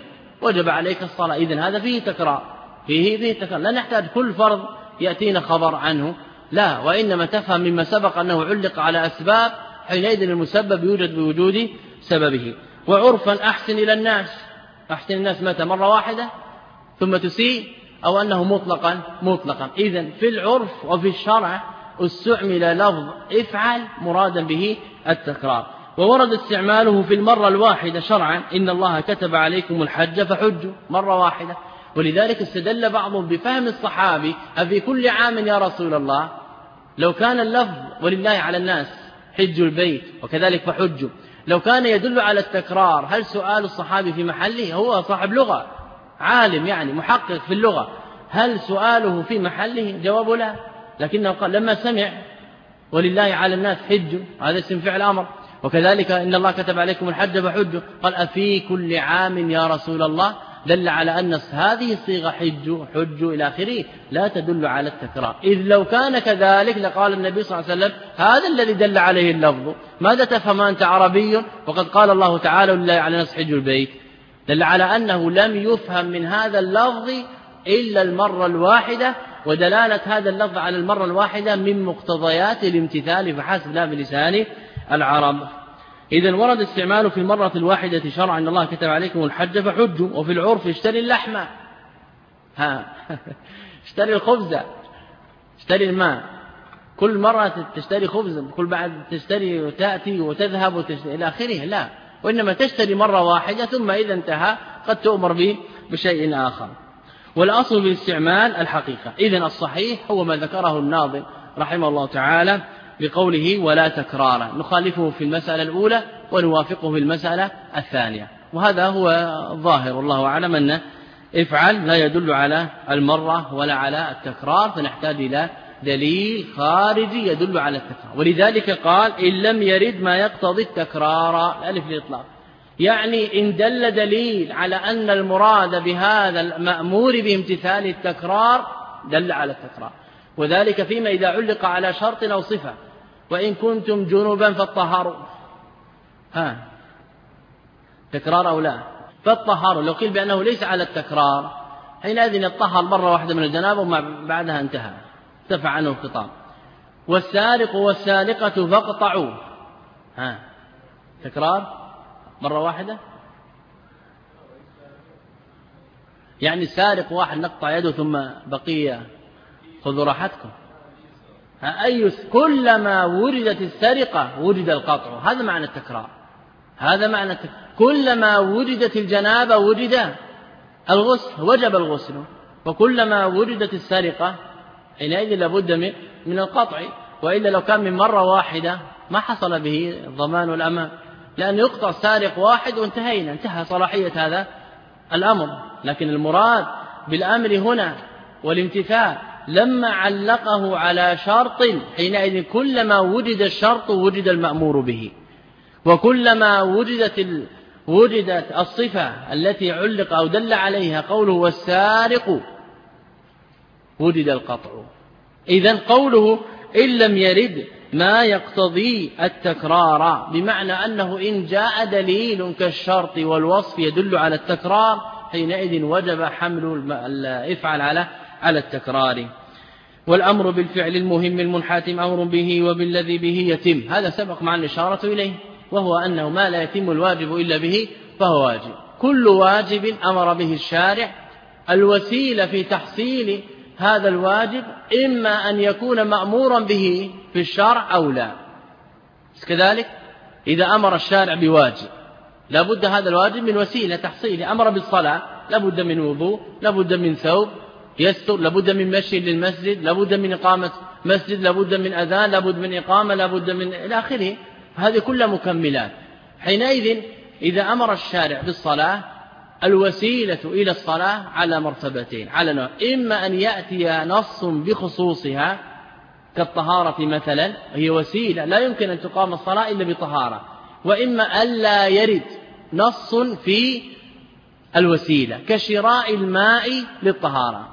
[SPEAKER 2] وجب عليك الصلاة. إذن هذا فيه تكرار، فيه تكرار، لا نحتاج كل فرض يأتينا خبر عنه، لا، وإنما تفهم مما سبق أنه علق على أسباب، حينئذ المسبب يوجد بوجود سببه. وعرفا أحسن إلى الناس، أحسن الناس متى؟ مرة واحدة ثم تسيء، أو أنه مطلقا. إذن في العرف وفي الشرع استعمل لفظ افعل مرادا به التكرار، وورد استعماله في المرة الواحدة شرعا: إن الله كتب عليكم الحج فحجوا، مرة واحدة. ولذلك استدل بعضهم بفهم الصحابي: أفي كل عام يا رسول الله؟ لو كان اللفظ ولله على الناس حج البيت وكذلك فحجوا لو كان يدل على التكرار، هل سؤال الصحابي في محله؟ هو صاحب لغة، عالم يعني محقق في اللغة، هل سؤاله في محله؟ جواب لا. لكنه قال لما سمع ولله على الناس حج، هذا اسم فعل أمر، وكذلك إن الله كتب عليكم الحج فحجوا، قال أفي كل عام يا رسول الله، دل على أن هذه الصيغة حج إلى آخره لا تدل على التكرار. إذ لو كان كذلك لقال النبي صلى الله عليه وسلم هذا الذي دل عليه اللفظ. ماذا تفهم أنت عربي وقد قال الله تعالى ولله على الناس حج البيت؟ دل على أنه لم يفهم من هذا اللفظ إلا المرة الواحدة، ودلالة هذا اللفظ على المرة الواحدة من مقتضيات الامتثال فحسب، لا بلسان العرب. إذن ورد استعماله في المرة الواحدة شرعا: إن الله كتب عليكم الحج فحجوا. وفي العرف: اشتري اللحمة، اشتري الخبز، اشتري الماء. كل مرة تشتري خبز، كل بعد تشتري وتأتي وتذهب وتشتري إلى آخره، لا، وإنما تشتري مرة واحدة، ثم إذا انتهى قد تؤمر به بشيء آخر. والأصل بالاستعمال الحقيقة. إذن الصحيح هو ما ذكره الناظم رحمه الله تعالى بقوله ولا تكرارا، نخالفه في المسألة الأولى ونوافقه في المسألة الثانية، وهذا هو الظاهر والله أعلم، أن افعل لا يدل على المرة ولا على التكرار، فنحتاج إلى دليل خارجي يدل على التكرار. ولذلك قال إن لم يرد ما يقتضي التكرار، الألف للإطلاق، يعني إن دل دليل على أن المراد بهذا المأمور بامتثال التكرار دل على التكرار، وذلك فيما إذا علق على شرط أو صفة: وإن كنتم جنبا فالطهاروا، تكرار أو لا؟ فالطهاروا لو قيل بأنه ليس على التكرار، حينئذ يطهر مرة واحدة من الجنابة وما بعدها انتهى، ارتفع عنه الخطاب. والسارق والسارقة فاقطعوا، تكرار مرة واحدة، يعني السارق واحد نقطع يده ثم بقية خذوا راحتكم، كلما وردت السرقة وجد القطع، هذا معنى التكرار، هذا معنى كلما وجدت الجنابة وجد الغسل، وجب الغسل، وكلما وجدت السرقة حينئذ لابد من القطع، وإلا لو كان من مرة واحدة ما حصل به الضمان والأمان، لأن يقطع سارق واحد وانتهينا، انتهى صلاحية هذا الأمر. لكن المراد بالأمر هنا والامتثال لما علقه على شرط، حينئذ كلما وجد الشرط وجد المأمور به، وكلما وجدت الصفة التي علق أو دل عليها قوله والسارق وجد القطع. إذن قوله إن لم يرد ما يقتضي التكرار، بمعنى أنه إن جاء دليل كالشرط والوصف يدل على التكرار، حينئذ وجب حمل الافعل على التكرار. والأمر بالفعل المهم المنحتم أمر به وبالذي به يتم، هذا سبق معنا الإشارة إليه، وهو أنه ما لا يتم الواجب إلا به فهو واجب. كل واجب أمر به الشارع، الوسيلة في تحصيل هذا الواجب إما أن يكون مأمورا به في الشرع أو لا. كذلك إذا أمر الشارع بواجب لابد هذا الواجب من وسيلة تحصيله، أمر بالصلاة لابد من وضوء، لابد من ثوب يستر، لابد من مشي للمسجد، لابد من إقامة مسجد، لابد من أذان، لابد من إقامة، لابد من إلى آخره، هذه كلها مكملات. حينئذ إذا أمر الشارع بالصلاة الوسيلة إلى الصلاة على مرتبتين، على نوع: إما أن يأتي نص بخصوصها كالطهارة مثلا، هي وسيلة لا يمكن أن تقام الصلاة إلا بطهارة، وإما ألا يرد نص في الوسيلة كشراء الماء للطهارة.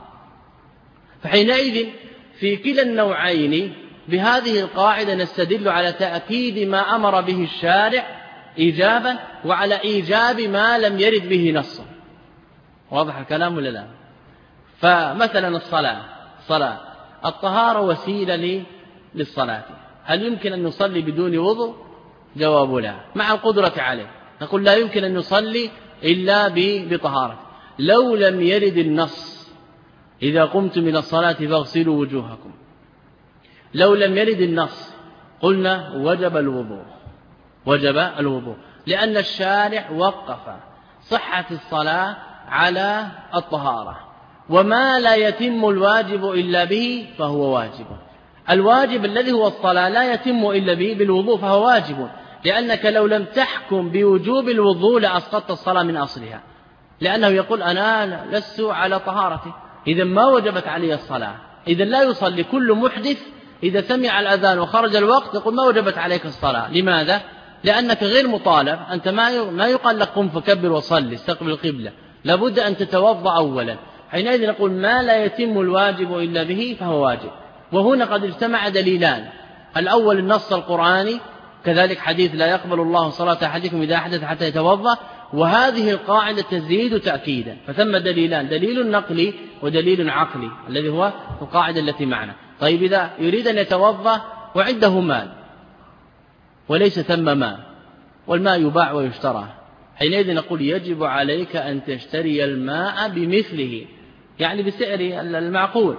[SPEAKER 2] فحينئذ في كلا النوعين بهذه القاعدة نستدل على تأكيد ما أمر به الشارع إيجابا، وعلى إيجاب ما لم يرد به نص. واضح الكلام ولا لا؟ فمثلا الصلاة الطهارة وسيلة للصلاة، هل يمكن أن نصلي بدون وضوء؟ جواب لا، مع القدرة عليه نقول لا يمكن أن نصلي إلا بطهارة. لو لم يرد النص إذا قمتم من الصلاة فاغسلوا وجوهكم، لو لم يرد النص قلنا وجب الوضوء، لأن الشارع وقف صحة الصلاة على الطهارة، وما لا يتم الواجب إلا به فهو واجب. الواجب الذي هو الصلاة لا يتم إلا به بالوضوء فهو واجب، لأنك لو لم تحكم بوجوب الوضوء لأسقطت الصلاة من أصلها، لأنه يقول أنا لست على طهارتي، إذا ما وجبت علي الصلاة. إذا لا يصلي كل محدث إذا سمع الأذان وخرج الوقت يقول ما وجبت عليك الصلاة. لماذا؟ لأنك غير مطالب، أنت ما يقال لك قم فكبر وصلي استقبل القبلة، لابد أن تتوضأ أولا. حينئذ نقول ما لا يتم الواجب إلا به فهو واجب. وهنا قد اجتمع دليلان، الأول النص القرآني، كذلك حديث لا يقبل الله صلاة أحدكم إذا أحدث حتى يتوضأ، وهذه القاعدة تزيد تأكيدا. فثم دليلان، دليل نقلي ودليل عقلي الذي هو القاعدة التي معنا. طيب إذا يريد أن يتوضأ وعنده مال وليس ثم ماء، والماء يباع ويشترى، حينئذ نقول يجب عليك أن تشتري الماء بمثله، يعني بسعر المعقول.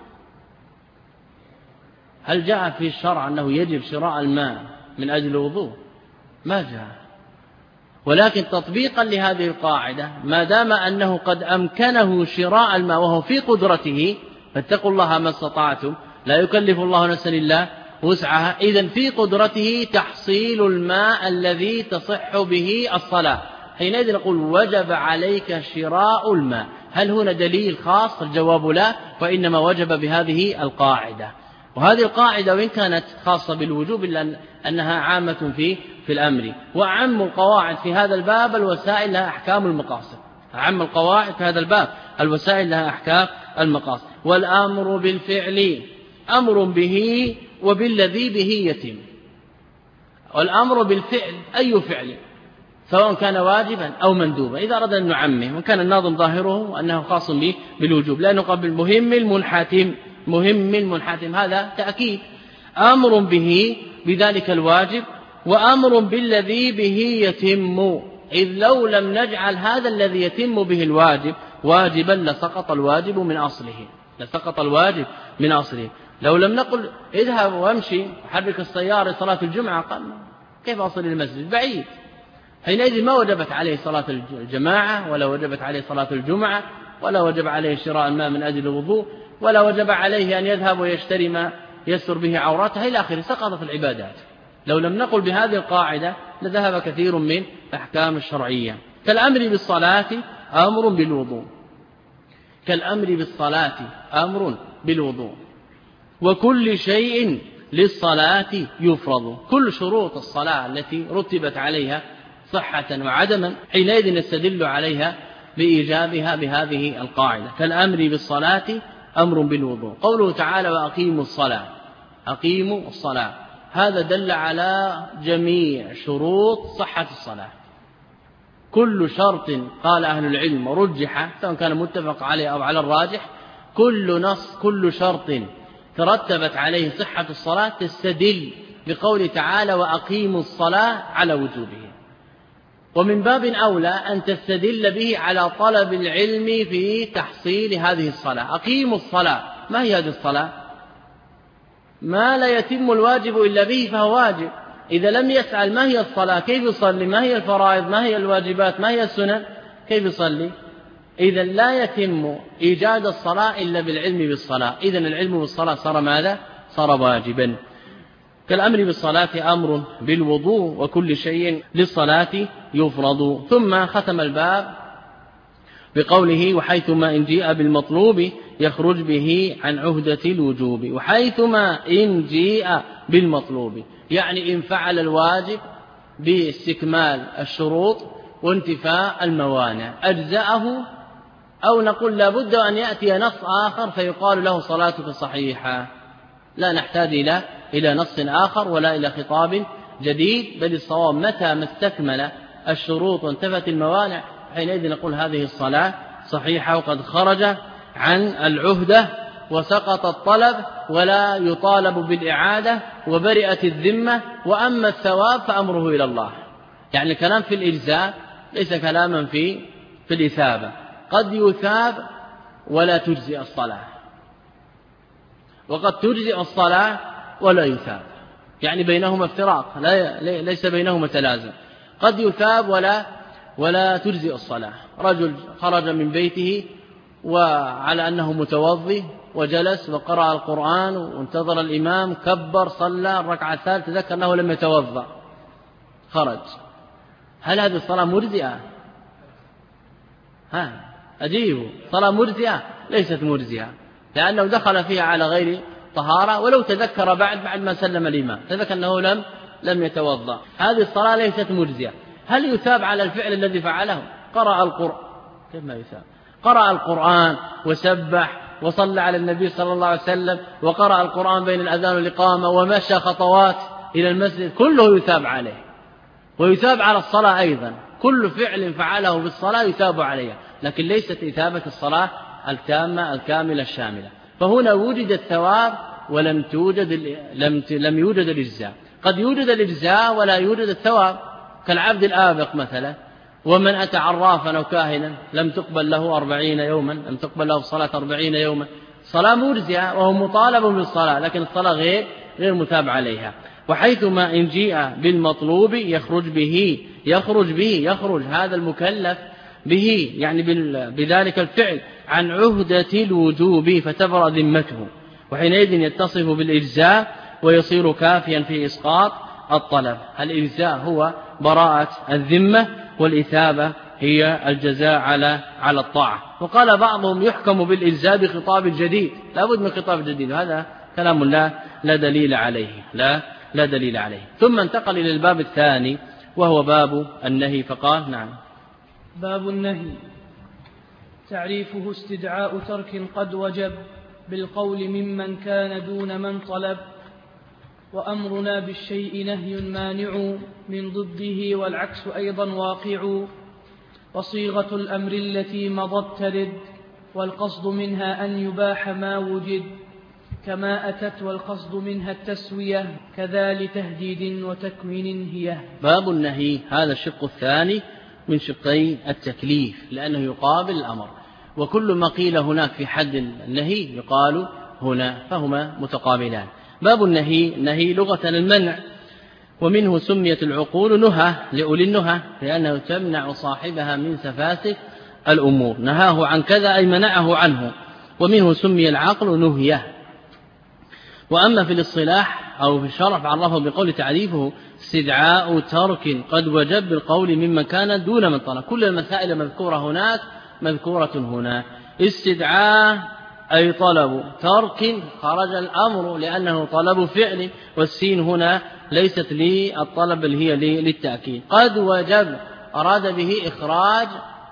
[SPEAKER 2] هل جاء في الشرع أنه يجب شراء الماء من أجل الوضوء؟ ما جاء، ولكن تطبيقا لهذه القاعدة ما دام أنه قد أمكنه شراء الماء وهو في قدرته، فاتقوا الله ما استطعتم، لا يكلف الله نفسا إلا وسعها، إذن في قدرته تحصيل الماء الذي تصح به الصلاة، حينئذ نقول وجب عليك شراء الماء. هل هنا دليل خاص؟ الجواب لا، وإنما وجب بهذه القاعدة. وهذه القاعدة وإن كانت خاصة بالوجوب إلا أنها عامة في الأمر، وأعم القواعد في هذا الباب الوسائل لها أحكام المقاصد، أعم القواعد في هذا الباب الوسائل لها أحكام المقاصد. والأمر بالفعل أمر به وبالذي به يتم. والأمر بالفعل أي فعل سواء كان واجبا أو مندوبا، إذا أردنا أن نعمه، وكان الناظم ظاهره أنه خاص به بالوجوب، لأنه قبل مهم المنحتم هذا تأكيد. أمر به بذلك الواجب، وأمر بالذي به يتم، إذ لو لم نجعل هذا الذي يتم به الواجب واجبا لسقط الواجب من أصله. لو لم نقل اذهب وامشي حرك السيارة صلاة الجمعة، قال كيف أصل المسجد بعيد، حينئذ ما وجبت عليه صلاة الجماعة، ولا وجبت عليه صلاة الجمعة، ولا وجب عليه شراء الماء من أجل الوضوء، ولا وجب عليه أن يذهب ويشتري ما يستر به عورته إلى آخره، سقطت العبادات. لو لم نقل بهذه القاعدة لذهب كثير من أحكام الشرعية. كالأمر بالصلاة أمر بالوضوء، وكل شيء للصلاة يفرض. كل شروط الصلاة التي رتبت عليها صحة وعدما حينئذ نستدل عليها بإيجابها بهذه القاعدة. كالأمر بالصلاة أمر بالوضوء. قوله تعالى أقيموا الصلاة، هذا دل على جميع شروط صحة الصلاة. كل شرط قال أهل العلم رجح، سواء كان متفق عليه أو على الراجح، كل شرط ترتبت عليه صحة الصلاة تستدل بقول تعالى وأقيموا الصلاة على وجوبه. ومن باب أولى أن تستدل به على طلب العلم في تحصيل هذه الصلاة. أقيموا الصلاة، ما هي هذه الصلاة؟ ما لا يتم الواجب إلا به فهو واجب. إذا لم يسأل ما هي الصلاة كيف يصلي، ما هي الفرائض، ما هي الواجبات، ما هي السنن، كيف يصلي؟ إذا لا يتم إيجاد الصلاة إلا بالعلم بالصلاة. إذا العلم بالصلاة صار ماذا؟ صار واجبا. كالأمر بالصلاة أمر بالوضوء، وكل شيء للصلاة يفرض. ثم ختم الباب بقوله وحيثما إن جيء بالمطلوب يخرج به عن عهدة الوجوب. وحيثما إن جيء بالمطلوب يعني إن فعل الواجب باستكمال الشروط وانتفاء الموانع أجزأه، أو نقول لابد أن يأتي نص آخر فيقال له صلاتك صحيحة، لا نحتاج إلى نص آخر ولا إلى خطاب جديد، بل الصواب متى ما استكمل الشروط وانتفت الموانع حينئذ نقول هذه الصلاة صحيحة وقد خرج عن العهدة وسقط الطلب ولا يطالب بالإعادة وبرئت الذمة. وأما الثواب فأمره إلى الله. يعني الكلام في الإجزاء ليس كلاما في الإثابة. قد يثاب ولا تجزئ الصلاة، وقد تجزئ الصلاة ولا يثاب، يعني بينهما افتراق، ليس بينهما تلازم. قد يثاب ولا تجزئ الصلاة. رجل خرج من بيته وعلى أنه متوضي وجلس وقرأ القرآن وانتظر الإمام، كبر صلى الركعة الثالثة، تذكر أنه لم يتوضأ، خرج. هل هذه الصلاة مرجئة؟ أجيبوا، صلاة مرجئة؟ ليست مرجئة، لأنه دخل فيها على غير طهارة، ولو تذكر بعد ما سلم الإمام تذكر أنه لم يتوضأ. هذه الصلاة ليست مرجئة. هل يثاب على الفعل الذي فعله؟ قرأ القرآن، كيف ما يثاب؟ قرأ القرآن وسبح وصلى على النبي صلى الله عليه وسلم وقرأ القرآن بين الأذان والإقامة ومشى خطوات إلى المسجد، كله يثاب عليه، ويثاب على الصلاة أيضا. كل فعل فعله بالصلاة يثاب عليها، لكن ليست إثابة الصلاة التامة الكاملة الشاملة. فهنا وجد الثواب ولم يوجد الإجزاء. قد يوجد الإجزاء ولا يوجد الثواب، كالعبد الآبق مثلا. ومن أتى عرافا أو كاهنا لم تقبل له 40 يوما، لم تقبل له الصلاة 40 يوما. صلاة مرجئة وهو مطالب بالصلاة، لكن الصلاة غير مثاب عليها. وحيثما إن جيء بالمطلوب يخرج هذا المكلف به، يعني بذلك الفعل، عن عهدة الوجوب فتبرأ ذمته، وحينئذ يتصف بالإجزاء ويصير كافيا في إسقاط الطلب. الإجزاء هو براءة الذمة، والإثابة هي الجزاء على الطاعة. وقال بعضهم يحكم بالإجزاء بخطاب جديد، لا بد من خطاب جديد، وهذا كلام لا دليل عليه، لا دليل عليه. ثم انتقل إلى الباب الثاني وهو باب النهي، فقال: نعم.
[SPEAKER 1] باب النهي. تعريفه استدعاء ترك قد وجب بالقول ممن كان دون من طلب، وأمرنا بالشيء نهي مانع من ضده، والعكس أيضا واقع. وصيغة الأمر التي مضت ترد، والقصد منها أن يباح ما وجد، كما أتت والقصد منها التسوية، كذا لتهديد وتكوين هي.
[SPEAKER 2] باب النهي هذا الشق الثاني من شقي التكليف، لأنه يقابل الأمر، وكل ما قيل هناك في حد النهي يقال هنا، فهما متقابلان. باب النهي لغة المنع، ومنه سميت العقول نهى لأولي النهى، لأنه تمنع صاحبها من سفاسف الأمور. نهاه عن كذا أي منعه عنه، ومنه سمي العقل نهيه. وأما في الاصطلاح أو في الشرع فعرفه بقول تعريفه استدعاء ترك قد وجب بالقول ممن كان دون من طلب. كل المسائل مذكورة هناك مذكورة هنا. استدعاء أي طلب، ترك خرج الأمر لأنه طلب فعل، والسين هنا ليست للطلب بل هي للتأكيد. قد وجب أراد به إخراج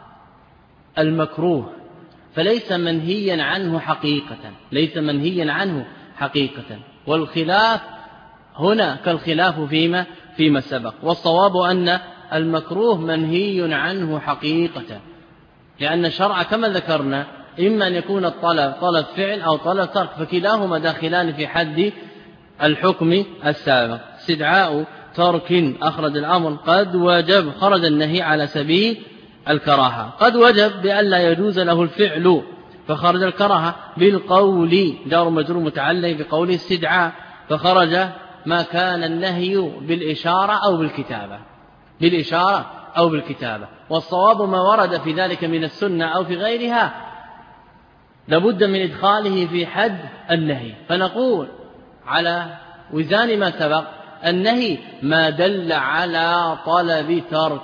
[SPEAKER 2] المكروه، فليس منهيا عنه حقيقة، ليس منهيا عنه حقيقة. والخلاف هنا كالخلاف فيما سبق، والصواب أن المكروه منهي عنه حقيقة، لأن الشرع كما ذكرنا إما أن يكون الطلب طلب فعل أو طلب ترك، فكلاهما داخلان في حد الحكم السابق. استدعاء ترك أخرج الأمر، قد وجب خرج النهي على سبيل الكراهة. قد وجب بأن لا يجوز له الفعل فخرج الكراهة، بالقول جار مجرور متعلق بقوله استدعاء، فخرج ما كان النهي بالإشارة أو بالكتابة. والصواب ما ورد في ذلك من السنة أو في غيرها لابد من إدخاله في حد النهي. فنقول على وزان ما سبق النهي ما دل على طلب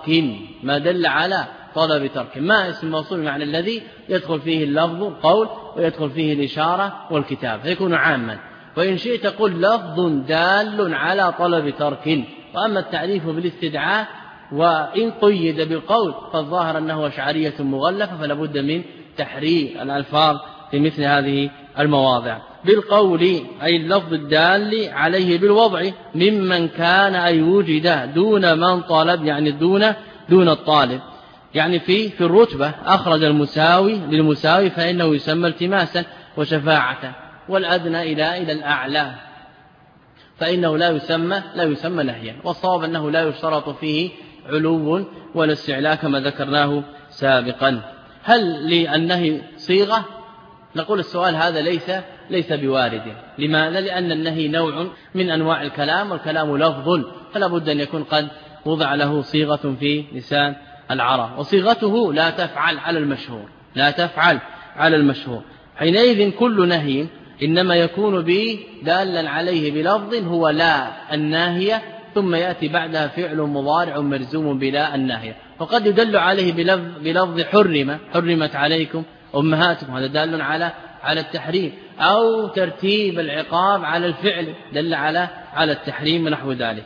[SPEAKER 2] ترك، ما اسم موصول معنى الذي يدخل فيه اللفظ القول ويدخل فيه الإشارة والكتاب، فيكون عاما. وإن شئت قل لفظ دال على طلب ترك. وأما التعريف بالاستدعاء وإن قيد بالقول فالظاهر أنه أشعرية مغلفة، فلا بد من تحرير الألفاظ في مثل هذه المواضع. بالقول أي اللفظ الدال عليه بالوضع، ممن كان أي وجد دون من طلب، يعني دون الطالب. يعني في الرتبة أخرج المساوي للمساوي فإنه يسمى التماسا وشفاعة، والأدنى إلى الأعلى فإنه لا يسمى نهيا. والصواب أنه لا يشترط فيه علو ولا استعلاء كما ذكرناه سابقا. هل للنهي صيغة؟ نقول السؤال هذا ليس بوارد. لماذا؟ لأن النهي نوع من أنواع الكلام، والكلام لفظ، فلا بد أن يكون قد وضع له صيغة في لسان العرب، وصيغته لا تفعل على المشهور. حينئذ كل نهي إنما يكون دالا عليه بلفظ هو لا الناهية، ثم يأتي بعدها فعل مضارع مرزوم بلا الناهية. وقد يدل عليه بلفظ حرمت عليكم أمهاتكم، هذا دال على التحريم، أو ترتيب العقاب على الفعل دل على التحريم ونحو ذلك.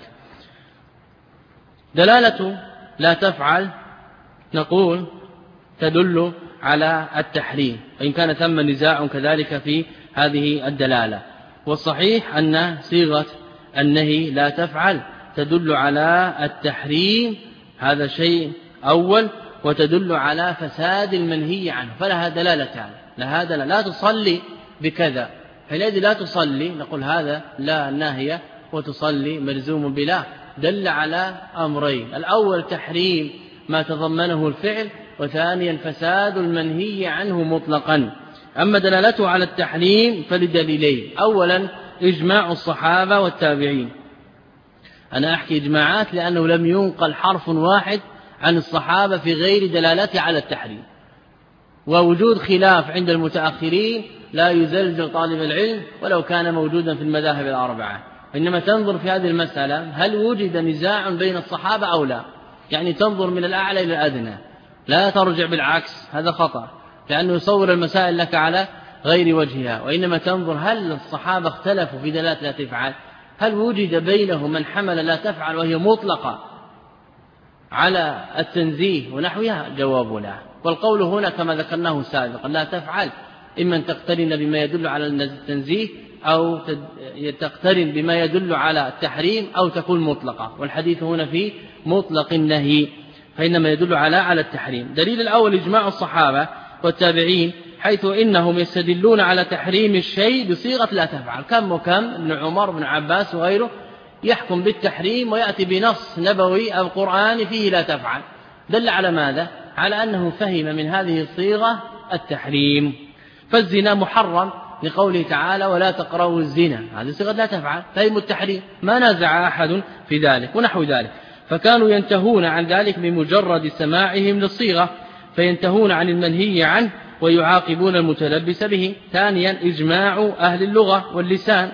[SPEAKER 2] دلالة لا تفعل نقول تدل على التحريم، وإن كان ثم نزاع كذلك في هذه الدلالة. والصحيح أن صيغة النهي لا تفعل تدل على التحريم، هذا شيء أول، وتدل على فساد المنهي عنه، فلها دلالتان. لا تصلي بكذا، حينئذ لا تصلي نقول هذا لا ناهية، وتصلي مرزوم بلا، دل على أمرين: الأول تحريم ما تضمنه الفعل، وثانيا فساد المنهي عنه مطلقا. أما دلالته على التحريم فلدليلين: أولا إجماع الصحابة والتابعين. أنا أحكي إجماعات لأنه لم ينقل حرف واحد عن الصحابة في غير دلالته على التحريم، ووجود خلاف عند المتأخرين لا يزلزل طالب العلم ولو كان موجودا في المذاهب الأربعة، إنما تنظر في هذه المسألة هل وجد نزاع بين الصحابة أو لا، يعني تنظر من الأعلى إلى الأدنى، لا ترجع بالعكس، هذا خطأ، لأنه يصور المسائل لك على غير وجهها، وإنما تنظر هل الصحابة اختلفوا في دلالة لا تفعل، هل وجد بينهم من حمل لا تفعل وهي مطلقة على التنزيه ونحوها؟ جواب لا. والقول هنا كما ذكرناه سابقا لا تفعل إما أن تقترن بما يدل على التنزيه، أو تقترن بما يدل على التحريم، أو تكون مطلقة، والحديث هنا في مطلق النهي فإنما يدل على التحريم. دليل الأول إجماع الصحابة والتابعين، حيث إنهم يستدلون على تحريم الشيء بصيغة لا تفعل، كم ابن عمر بن عباس وغيره يحكم بالتحريم ويأتي بنص نبوي أو قرآن فيه لا تفعل، دل على ماذا؟ على أنه فهم من هذه الصيغة التحريم. فالزنا محرم لقوله تعالى ولا تقربوا الزنا، هذه صيغة لا تفعل، فهم التحريم، ما نازع أحد في ذلك ونحو ذلك. فكانوا ينتهون عن ذلك بمجرد سماعهم للصيغة، فينتهون عن المنهي عنه ويعاقبون المتلبس به. ثانيا إجماع أهل اللغة واللسان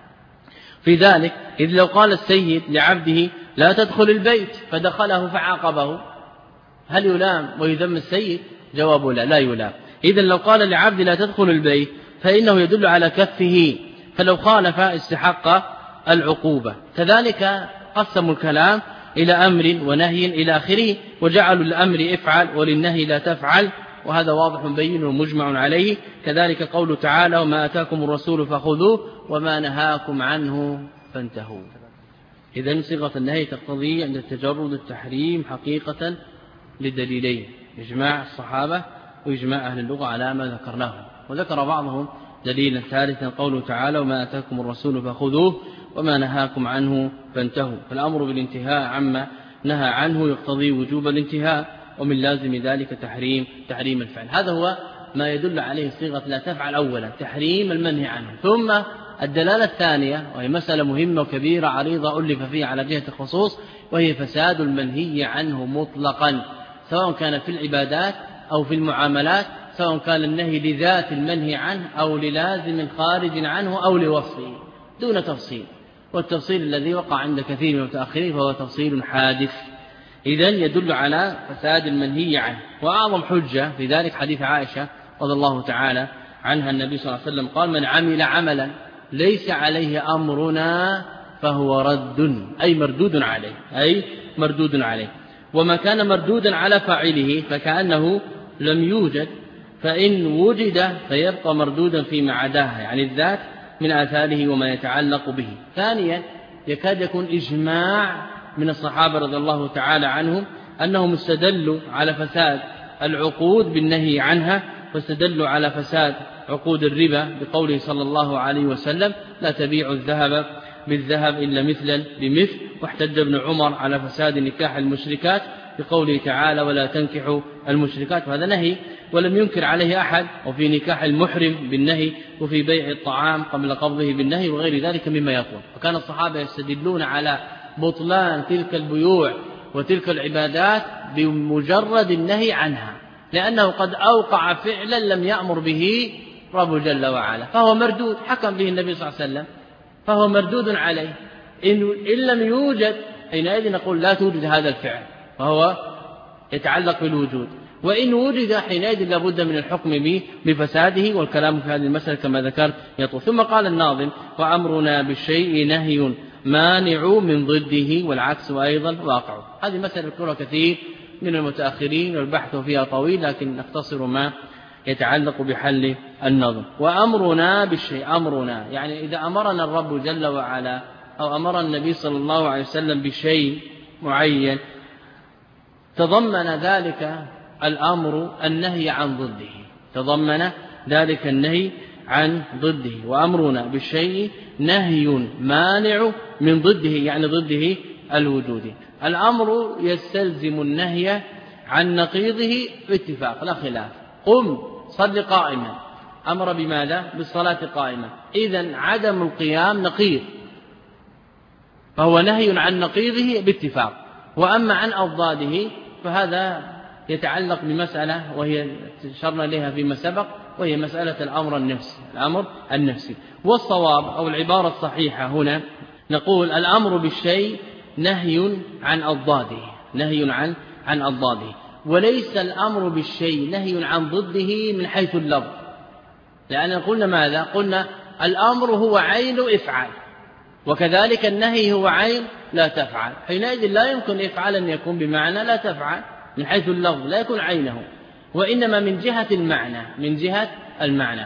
[SPEAKER 2] في ذلك، إذ لو قال السيد لعبده لا تدخل البيت فدخله فعاقبه، هل يلام ويذم السيد؟ جواب لا يلام. إذا لو قال لعبد لا تدخل البيت فإنه يدل على كفه، فلو خالف استحق العقوبة. كذلك قسموا الكلام إلى أمر ونهي إلى آخره، وجعلوا الأمر افعل وللنهي لا تفعل، وهذا واضح بين ومجمع عليه. كذلك قوله تعالى وما أتاكم الرسول فخذوه وما نهاكم عنه فانتهوا. إذن صيغة النهي تقتضي عند التجرد التحريم حقيقة لدليلين: إجماع الصحابة وإجماع أهل اللغة على ما ذكرناه. وذكر بعضهم دليلا ثالثا قوله تعالى وما أتاكم الرسول فخذوه وما نهاكم عنه فانتهوا. فالأمر بالانتهاء عما نهى عنه يقتضي وجوب الانتهاء، ومن لازم ذلك تحريم الفعل. هذا هو ما يدل عليه صيغة لا تفعل أولا، تحريم المنهي عنه. ثم الدلالة الثانية، وهي مسألة مهمة وكبيرة عريضة ألف فيها على جهة الخصوص، وهي فساد المنهي عنه مطلقا، سواء كان في العبادات أو في المعاملات، سواء كان النهي لذات المنهي عنه أو للازم خارج عنه أو لوصفه دون تفصيل، والتفصيل الذي وقع عند كثير من المتأخرين فهو تفصيل حادث. إذن يدل على فساد المنهي عنه. وأعظم حجة في ذلك حديث عائشة رضي الله تعالى عنها، النبي صلى الله عليه وسلم قال من عمل عملا ليس عليه أمرنا فهو رد، أي مردود عليه. وما كان مردودا على فاعله فكأنه لم يوجد، فإن وجد فيبقى مردودا فيما عداها، يعني الذات من آثاره وما يتعلق به. ثانيا يكاد يكون إجماع من الصحابة رضي الله تعالى عنهم أنهم استدلوا على فساد العقود بالنهي عنها، واستدلوا على فساد عقود الربا بقوله صلى الله عليه وسلم لا تبيعوا الذهب بالذهب إلا مثلا بمثل، واحتج ابن عمر على فساد نكاح المشركات بقوله تعالى ولا تنكحوا المشركات، وهذا نهي ولم ينكر عليه أحد، وفي نكاح المحرم بالنهي، وفي بيع الطعام قبل قبضه بالنهي، وغير ذلك مما يكون. وكان الصحابة يستدلون على بطلان تلك البيوع وتلك العبادات بمجرد النهي عنها، لأنه قد أوقع فعلا لم يأمر به رب جل وعلا، فهو مردود، حكم به النبي صلى الله عليه وسلم فهو مردود عليه. إن لم يوجد حينئذ نقول لا توجد هذا الفعل، فهو يتعلق بالوجود، وإن وجد حينئذ لابد من الحكم بفساده، والكلام في هذه المسألة كما ذكرت يطول. ثم قال الناظم وأمرنا بالشيء نهي مانع من ضده والعكس أيضا واقع. هذه مسألة يذكرها كثير من المتأخرين والبحث فيها طويل، لكن نختصر ما يتعلق بحل النظم. وأمرنا بالشيء، أمرنا يعني إذا أمرنا الرب جل وعلا أو أمر النبي صلى الله عليه وسلم بشيء معين تضمن ذلك الأمر النهي عن ضده، تضمن ذلك النهي عن ضده. وأمرنا بالشيء نهي مانع من ضده، يعني ضده الوجود. الأمر يستلزم النهي عن نقيضه باتفاق لا خلاف. قم صل قائما، أمر بماذا؟ بالصلاة قائمة، إذن عدم القيام نقيض، فهو نهي عن نقيضه باتفاق. وأما عن أضداده فهذا يتعلق بمسألة وهي شرنا لها فيما سبق، وهي مسألة الأمر النفسي، الأمر النفسي. والصواب أو العبارة الصحيحة هنا نقول الأمر بالشيء نهي عن أضداده، نهي عن أضداده، وليس الأمر بالشيء نهي عن ضده من حيث اللفظ، لأن قلنا ماذا؟ قلنا الأمر هو عين افعل، وكذلك النهي هو عين لا تفعل، حينئذ لا يمكن افعل أن يكون بمعنى لا تفعل من حيث اللفظ، لا يكون عينه، وإنما من جهة المعنى، من جهة المعنى.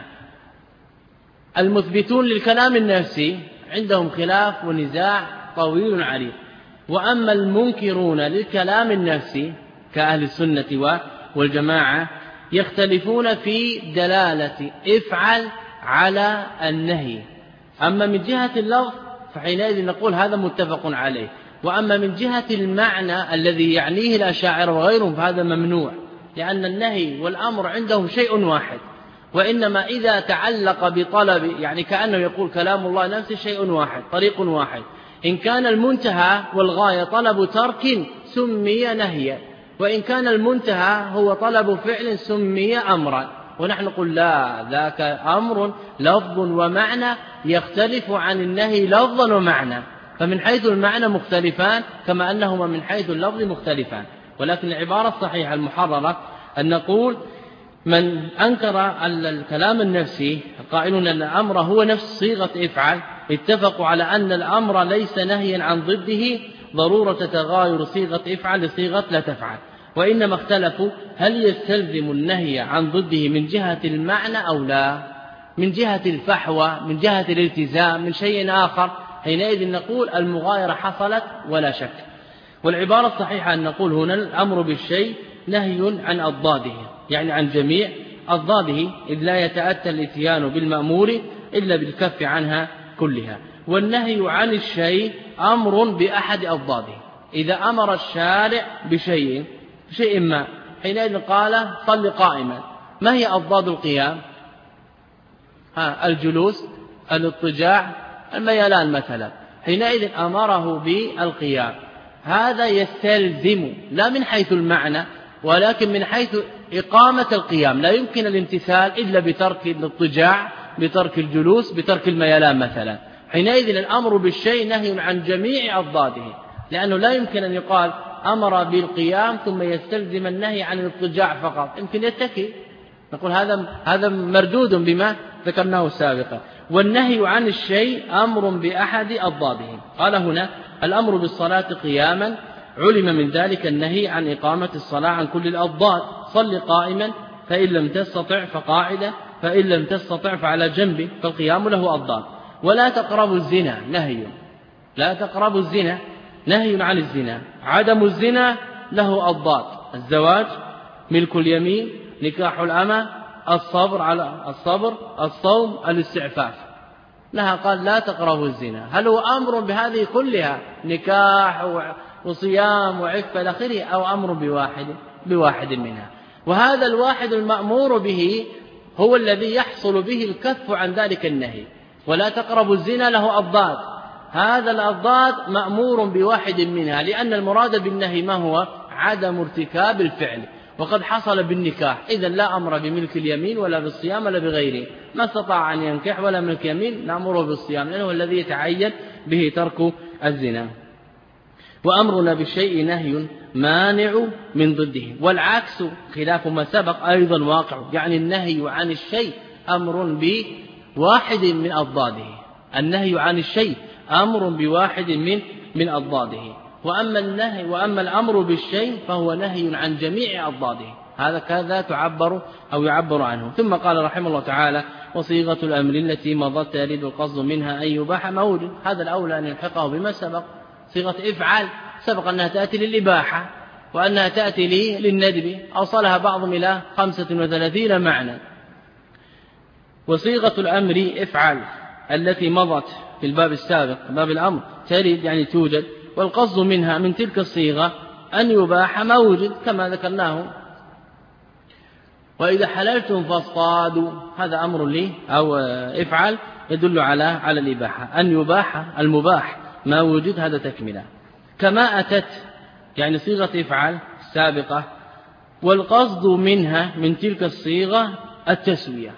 [SPEAKER 2] المثبتون للكلام النفسي عندهم خلاف ونزاع طويل عريض، وأما المنكرون للكلام النفسي كأهل السنة والجماعة يختلفون في دلالة افعل على النهي. أما من جهة اللفظ فحينئذ نقول هذا متفق عليه، وأما من جهة المعنى الذي يعنيه الأشاعرة وغيرهم فهذا ممنوع، لأن النهي والأمر عندهم شيء واحد، وإنما إذا تعلق بطلب يعني كأنه يقول كلام الله نفسه شيء واحد، طريق واحد. إن كان المنتهى والغاية طلب ترك سمي نهيا، وإن كان المنتهى هو طلب فعل سمي أمرا. ونحن نقول لا، ذاك أمر لفظ ومعنى يختلف عن النهي لفظا ومعنى، فمن حيث المعنى مختلفان كما أنهما من حيث اللفظ مختلفان. ولكن العبارة الصحيحة المحررة أن نقول من أنكر الكلام النفسي القائلون أن الأمر هو نفس صيغة افعل اتفقوا على أن الأمر ليس نهيا عن ضده ضرورة تغاير صيغة افعل لصيغة لا تفعل، وإنما اختلفوا هل يستلزم النهي عن ضده من جهة المعنى أو لا، من جهة الفحوى، من جهة الالتزام، من شيء آخر. حينئذ نقول المغايرة حصلت ولا شك. والعبارة الصحيحة أن نقول هنا الأمر بالشيء نهي عن أضداده، يعني عن جميع أضداده، إذ لا يتأتى الإتيان بالمأمور إلا بالكف عنها كلها. والنهي عن الشيء أمر بأحد أضداده، إذا أمر الشارع بشيء ما حينئذ قال صل قائما، ما هي أضداد القيام؟ الجلوس، الاضطجاع، الميلان مثلا، حينئذ أمره بالقيام. هذا يستلزم لا من حيث المعنى ولكن من حيث إقامة القيام، لا يمكن الامتثال إلا بترك الاضطجاع، بترك الجلوس، بترك الميلان مثلا. حينئذ الأمر بالشيء نهي عن جميع أضداده، لأنه لا يمكن أن يقال أمر بالقيام ثم يستلزم النهي عن الاضطجاع فقط، يمكن يتكي، نقول هذا مردود بما ذكرناه سابقا. والنهي عن الشيء أمر بأحد أضداده. قال هنا الأمر بالصلاة قياما علم من ذلك النهي عن إقامة الصلاة عن كل الأضداد، صل قائما فإن لم تستطع فقاعدا فإن لم تستطع فعلى جنب، فالقيام له أضداد. ولا تقربوا الزنا نهي، لا تقربوا الزنا نهي عن الزنا، عدم الزنا له أضداد: الزواج، ملك اليمين، نكاح الأمة، الصبر على الصبر، الصوم، الاستعفاف. لها قال لا تقربوا الزنا. هل هو أمر بهذه كلها، نكاح وصيام وعفة إلى آخره، أو أمر بواحد منها؟ وهذا الواحد المأمور به هو الذي يحصل به الكف عن ذلك النهي. ولا تقربوا الزنا له أضداد، هذا الأضداد مأمور بواحد منها، لأن المراد بالنهي ما هو؟ عدم ارتكاب الفعل، وقد حصل بالنكاح. إذن لا أمر بملك اليمين ولا بالصيام ولا بغيره. ما استطاع أن ينكح ولا ملك يمين نأمره بالصيام، لأنه الذي يتعين به ترك الزنا. وأمرنا بالشيء نهي مانع من ضده، والعكس خلاف ما سبق أيضا واقع، يعني النهي عن الشيء أمر بواحد من أضداده. النهي عن الشيء أمر بواحد من أضداده، وأما الأمر بالشيء فهو نهي عن جميع أضداده. هذا كذا يعبر عنه. ثم قال رحمه الله تعالى: وصيغة الأمر التي مضت يريد القصد منها أن يباح ما وجد. هذا الأولى أن يلحقه بما سبق. صيغة افعل سبق أنها تأتي للإباحة وأنها تأتي للندب، أوصلها بعضهم إلى 35 معنى. وصيغة الأمر افعل التي مضت في الباب السابق باب الأمر تريد يعني توجد، والقصد منها من تلك الصيغة أن يباح ما وجد كما ذكرناه. وإذا حللتم فاصطادوا، هذا أمر لي أو افعل يدل على الإباحة. أن يباح المباح ما وجد، هذا تكملة. كما أتت يعني صيغة افعل السابقة، والقصد منها من تلك الصيغة التسوية.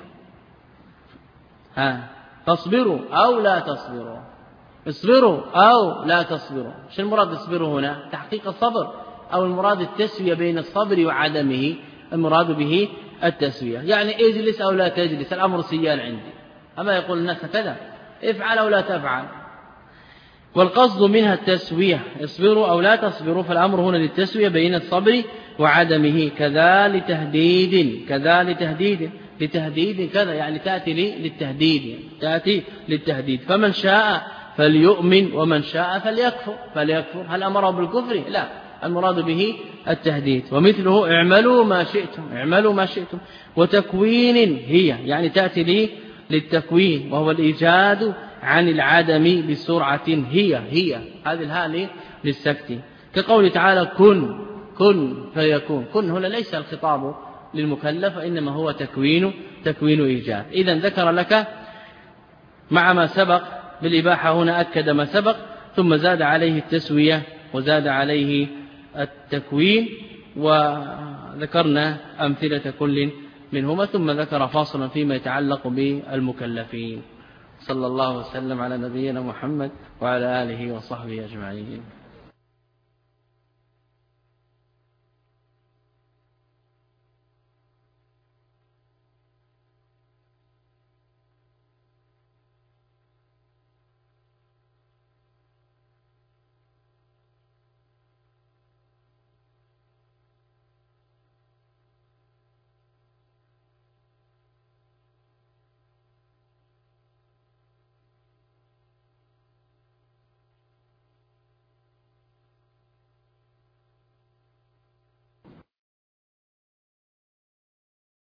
[SPEAKER 2] تصبروا أو لا تصبروا، اصبروا أو لا تصبروا. ايش المراد اصبروا هنا؟ تحقيق الصبر، أو المراد التسوية بين الصبر وعدمه؟ المراد به التسوية، يعني اجلس أو لا تجلس، الأمر سيان عندي. أما يقول الناس كذا، افعل أو لا تفعل. والقصد منها التسوية، اصبروا أو لا تصبروا، فالأمر هنا للتسوية بين الصبر وعدمه. كذا لتهديد كذا، يعني تأتي للتهديد. فمن شاء فليؤمن ومن شاء فليكفر. هل أمره بالكفر؟ لا، المراد به التهديد. ومثله اعملوا ما شئتم. وتكوين هي يعني تأتي للتكوين، وهو الإيجاد عن العدم بسرعة. هي هذه الهاء للسكت، كقول تعالى كن فيكون. كن هنا ليس الخطاب للمكلف، إنما هو تكوين إيجاد. إذن ذكر لك مع ما سبق بالإباحة، هنا أكد ما سبق، ثم زاد عليه التسوية وزاد عليه التكوين، وذكرنا أمثلة كل منهما، ثم ذكر فاصلا فيما يتعلق بالمكلفين. صلى الله وسلم على نبينا محمد وعلى آله وصحبه أجمعين.